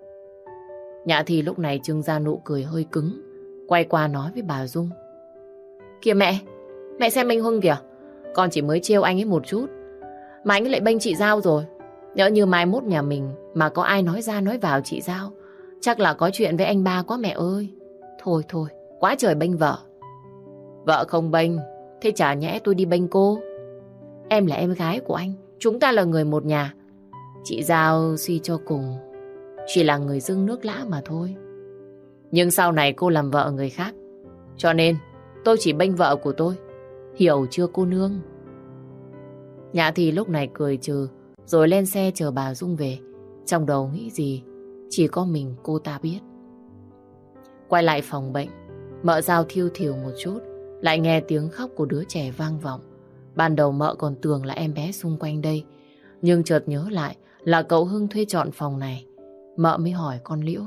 Nhã Thi lúc này trưng ra nụ cười hơi cứng, quay qua nói với bà Dung. Kìa mẹ, mẹ xem anh Hưng kìa. Con chỉ mới trêu anh ấy một chút mà anh ấy lại bênh chị Giao rồi. Nhỡ như mai mốt nhà mình mà có ai nói ra nói vào chị Giao Chắc là có chuyện với anh ba quá mẹ ơi. Thôi thôi, quá trời bênh vợ. Vợ không bênh, thế chả nhẽ tôi đi bênh cô. Em là em gái của anh, chúng ta là người một nhà. Chị Giao suy cho cùng chỉ là người dưng nước lã mà thôi. Nhưng sau này cô làm vợ người khác, cho nên tôi chỉ bênh vợ của tôi. Hiểu chưa cô nương? Nhã Thi lúc này cười trừ, rồi lên xe chờ bà Dung về. Trong đầu nghĩ gì chỉ có mình cô ta biết. Quay lại phòng bệnh, mợ Giao thiêu thiểu một chút, lại nghe tiếng khóc của đứa trẻ vang vọng. Ban đầu mợ còn tưởng là em bé xung quanh đây, nhưng chợt nhớ lại là cậu Hưng thuê chọn phòng này. Mợ mới hỏi con Liễu: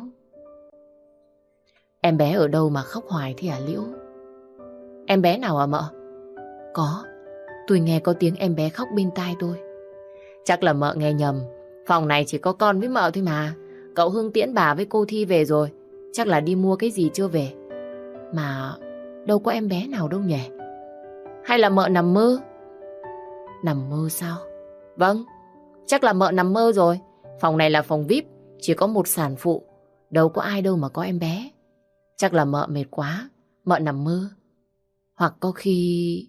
Em bé ở đâu mà khóc hoài thế hả Liễu? Em bé nào à mợ? Có, tôi nghe có tiếng em bé khóc bên tai tôi. Chắc là mợ nghe nhầm, phòng này chỉ có con với mợ thôi mà. Cậu Hưng tiễn bà với cô Thi về rồi, chắc là đi mua cái gì chưa về. Mà đâu có em bé nào đâu nhỉ? Hay là mợ nằm mơ? Nằm mơ sao? Vâng, chắc là mợ nằm mơ rồi. Phòng này là phòng vi ai pi, chỉ có một sản phụ, đâu có ai đâu mà có em bé. Chắc là mợ mệt quá, mợ nằm mơ. Hoặc có khi...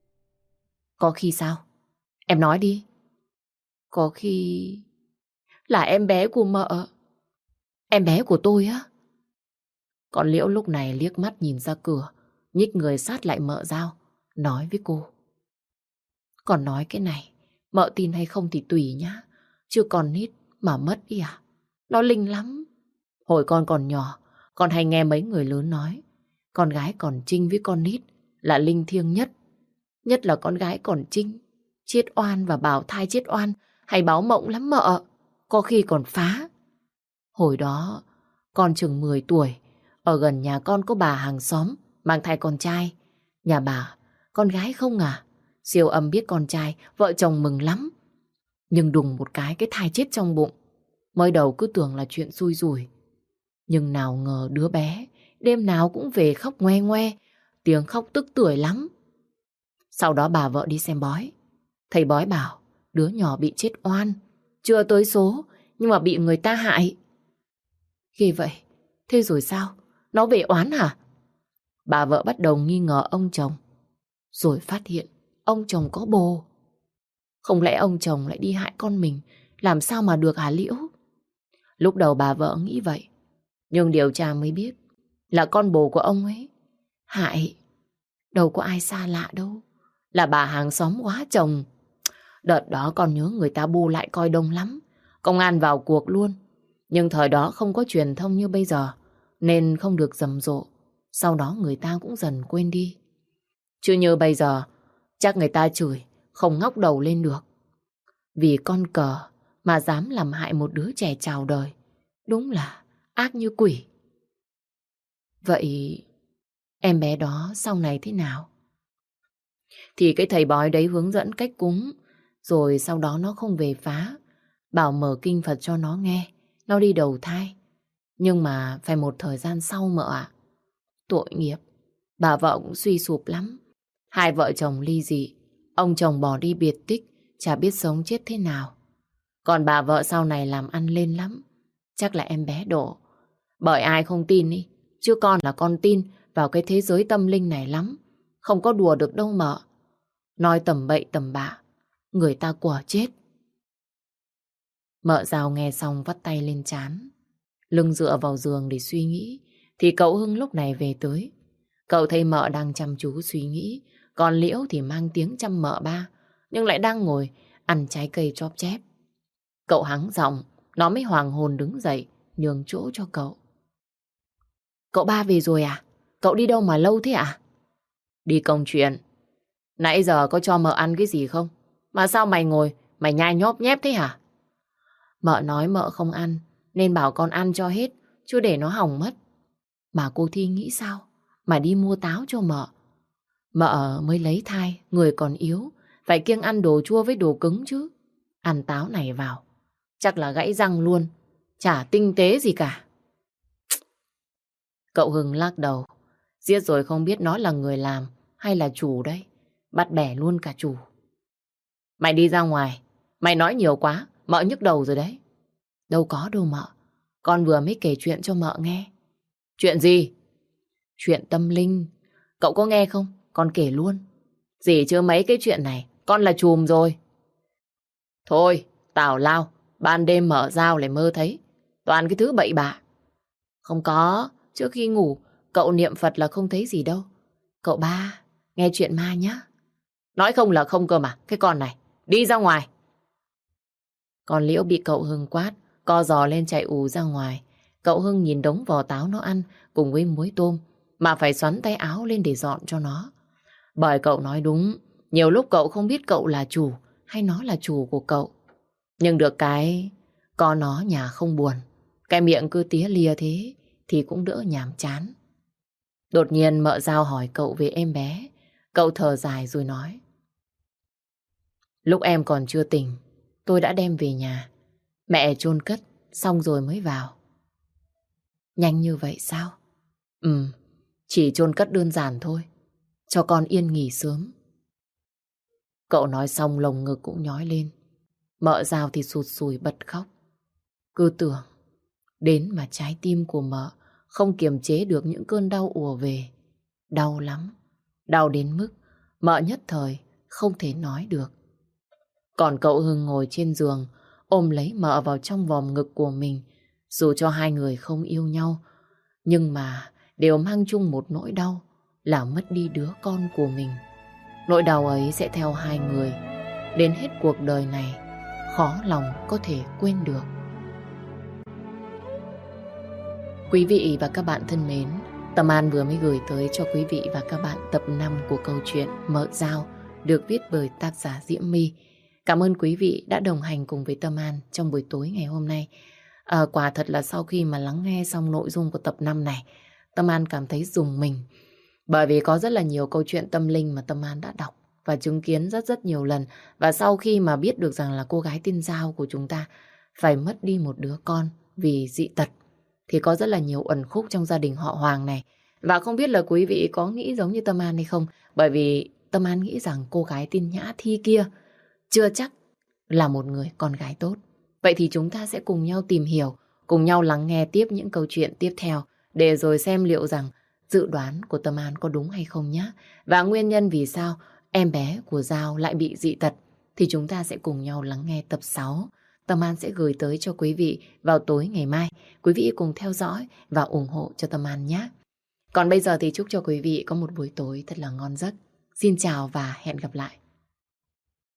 Có khi sao? Em nói đi. Có khi... là em bé của mợ. Em bé của tôi á? Còn Liễu lúc này liếc mắt nhìn ra cửa, nhích người sát lại mợ Giao, nói với cô: Còn nói cái này, mợ tin hay không thì tùy nhá. Chứ còn nít mà mất đi à? Nó linh lắm. Hồi con còn nhỏ, con hay nghe mấy người lớn nói, con gái còn trinh với con nít là linh thiêng nhất. Nhất là con gái còn trinh, chết oan và bảo thai chết oan hay báo mộng lắm mợ. Có khi còn phá. Hồi đó, con chừng mười tuổi, ở gần nhà con có bà hàng xóm mang thai con trai. Nhà bà, con gái không à? Siêu âm biết con trai, vợ chồng mừng lắm. Nhưng đùng một cái, cái thai chết trong bụng. Mới đầu cứ tưởng là chuyện xui rủi. Nhưng nào ngờ đứa bé đêm nào cũng về khóc ngoe ngoe, tiếng khóc tức tưởi lắm. Sau đó bà vợ đi xem bói. Thầy bói bảo đứa nhỏ bị chết oan, chưa tới số nhưng mà bị người ta hại. Ghê vậy, thế rồi sao? Nó về oán hả? Bà vợ bắt đầu nghi ngờ ông chồng, rồi phát hiện ông chồng có bồ. Không lẽ ông chồng lại đi hại con mình? Làm sao mà được hả Liễu? Lúc đầu bà vợ nghĩ vậy, nhưng điều tra mới biết là con bồ của ông ấy hại. Đâu có ai xa lạ đâu, là bà hàng xóm quá chồng. Đợt đó còn nhớ người ta bu lại coi đông lắm, công an vào cuộc luôn. Nhưng thời đó không có truyền thông như bây giờ, nên không được rầm rộ. Sau đó người ta cũng dần quên đi. Chứ như bây giờ, chắc người ta chửi không ngóc đầu lên được. Vì con cờ mà dám làm hại một đứa trẻ chào đời, đúng là ác như quỷ. Vậy em bé đó sau này thế nào? Thì cái thầy bói đấy hướng dẫn cách cúng, rồi sau đó nó không về phá, bảo mở kinh Phật cho nó nghe, nó đi đầu thai. Nhưng mà phải một thời gian sau mợ ạ. Tội nghiệp, bà vợ cũng suy sụp lắm. Hai vợ chồng ly dị, ông chồng bỏ đi biệt tích, chả biết sống chết thế nào. Còn bà vợ sau này làm ăn lên lắm, chắc là em bé đổ. Bởi ai không tin ý, chứ con là con tin vào cái thế giới tâm linh này lắm. Không có đùa được đâu mợ. Nói tầm bậy tầm bạ, người ta quả chết. Mợ Giao nghe xong vắt tay lên trán, lưng dựa vào giường để suy nghĩ. Thì cậu Hưng lúc này về tới. Cậu thấy mợ đang chăm chú suy nghĩ, còn Liễu thì mang tiếng chăm mợ ba, nhưng lại đang ngồi ăn trái cây chóp chép. Cậu hắng giọng, nó mới hoàng hồn đứng dậy, nhường chỗ cho cậu. Cậu ba về rồi à? Cậu đi đâu mà lâu thế à? Đi công chuyện. Nãy giờ có cho mợ ăn cái gì không? Mà sao mày ngồi, mày nhai nhóp nhép thế hả? Mợ nói mợ không ăn, nên bảo con ăn cho hết, chứ để nó hỏng mất. Mà cô Thi nghĩ sao mà đi mua táo cho mợ? Mợ mới lấy thai, người còn yếu, phải kiêng ăn đồ chua với đồ cứng chứ. Ăn táo này vào, chắc là gãy răng luôn, chả tinh tế gì cả. Cậu Hưng lắc đầu, giết rồi không biết nó là người làm hay là chủ đấy. Bắt bẻ luôn cả chủ. Mày đi ra ngoài, mày nói nhiều quá, mợ nhức đầu rồi đấy. Đâu có đâu mợ, con vừa mới kể chuyện cho mợ nghe. Chuyện gì? Chuyện tâm linh. Cậu có nghe không? Con kể luôn. Gì chứ mấy cái chuyện này, con là trùm rồi. Thôi, tào lao, ban đêm mở dao lại mơ thấy. Toàn cái thứ bậy bạ. Không có, trước khi ngủ, cậu niệm Phật là không thấy gì đâu. Cậu ba, nghe chuyện ma nhá. Nói không là không cơ mà, cái con này, đi ra ngoài. Còn Liễu bị cậu Hưng quát, co giò lên chạy ù ra ngoài. Cậu Hưng nhìn đống vò táo nó ăn cùng với muối tôm, mà phải xoắn tay áo lên để dọn cho nó. Bởi cậu nói đúng, nhiều lúc cậu không biết cậu là chủ hay nó là chủ của cậu. Nhưng được cái, có nó nhà không buồn. Cái miệng cứ tía lia thế thì cũng đỡ nhàm chán. Đột nhiên mợ Giao hỏi cậu về em bé. Cậu thở dài rồi nói. Lúc em còn chưa tỉnh, tôi đã đem về nhà. Mẹ chôn cất, xong rồi mới vào. Nhanh như vậy sao? Ừ, chỉ chôn cất đơn giản thôi, cho con yên nghỉ sớm. Cậu nói xong lồng ngực cũng nhói lên. Mợ Giao thì sụt sùi bật khóc. Cứ tưởng đến mà trái tim của mợ không kiềm chế được những cơn đau ùa về. Đau lắm, đau đến mức mợ nhất thời không thể nói được. Còn cậu Hưng ngồi trên giường ôm lấy mợ vào trong vòng ngực của mình. Dù cho hai người không yêu nhau, nhưng mà đều mang chung một nỗi đau là mất đi đứa con của mình. Nỗi đau ấy sẽ theo hai người đến hết cuộc đời này, khó lòng có thể quên được. Quý vị và các bạn thân mến, Tâm An vừa mới gửi tới cho quý vị và các bạn tập năm của câu chuyện Mợ Giao được viết bởi tác giả Diễm My. Cảm ơn quý vị đã đồng hành cùng với Tâm An trong buổi tối ngày hôm nay. À, quả thật là sau khi mà lắng nghe xong nội dung của tập năm này, Tâm An cảm thấy rùng mình. Bởi vì có rất là nhiều câu chuyện tâm linh mà Tâm An đã đọc và chứng kiến rất rất nhiều lần. Và sau khi mà biết được rằng là cô gái tên Giao của chúng ta phải mất đi một đứa con vì dị tật, thì có rất là nhiều uẩn khúc trong gia đình họ Hoàng này. Và không biết là quý vị có nghĩ giống như Tâm An hay không? Bởi vì Tâm An nghĩ rằng cô gái tên Nhã Thi kia chưa chắc là một người con gái tốt. Vậy thì chúng ta sẽ cùng nhau tìm hiểu, cùng nhau lắng nghe tiếp những câu chuyện tiếp theo để rồi xem liệu rằng dự đoán của Tâm An có đúng hay không nhé. Và nguyên nhân vì sao em bé của Giao lại bị dị tật thì chúng ta sẽ cùng nhau lắng nghe tập sáu. Tâm An sẽ gửi tới cho quý vị vào tối ngày mai. Quý vị cùng theo dõi và ủng hộ cho Tâm An nhé. Còn bây giờ thì chúc cho quý vị có một buổi tối thật là ngon giấc. Xin chào và hẹn gặp lại.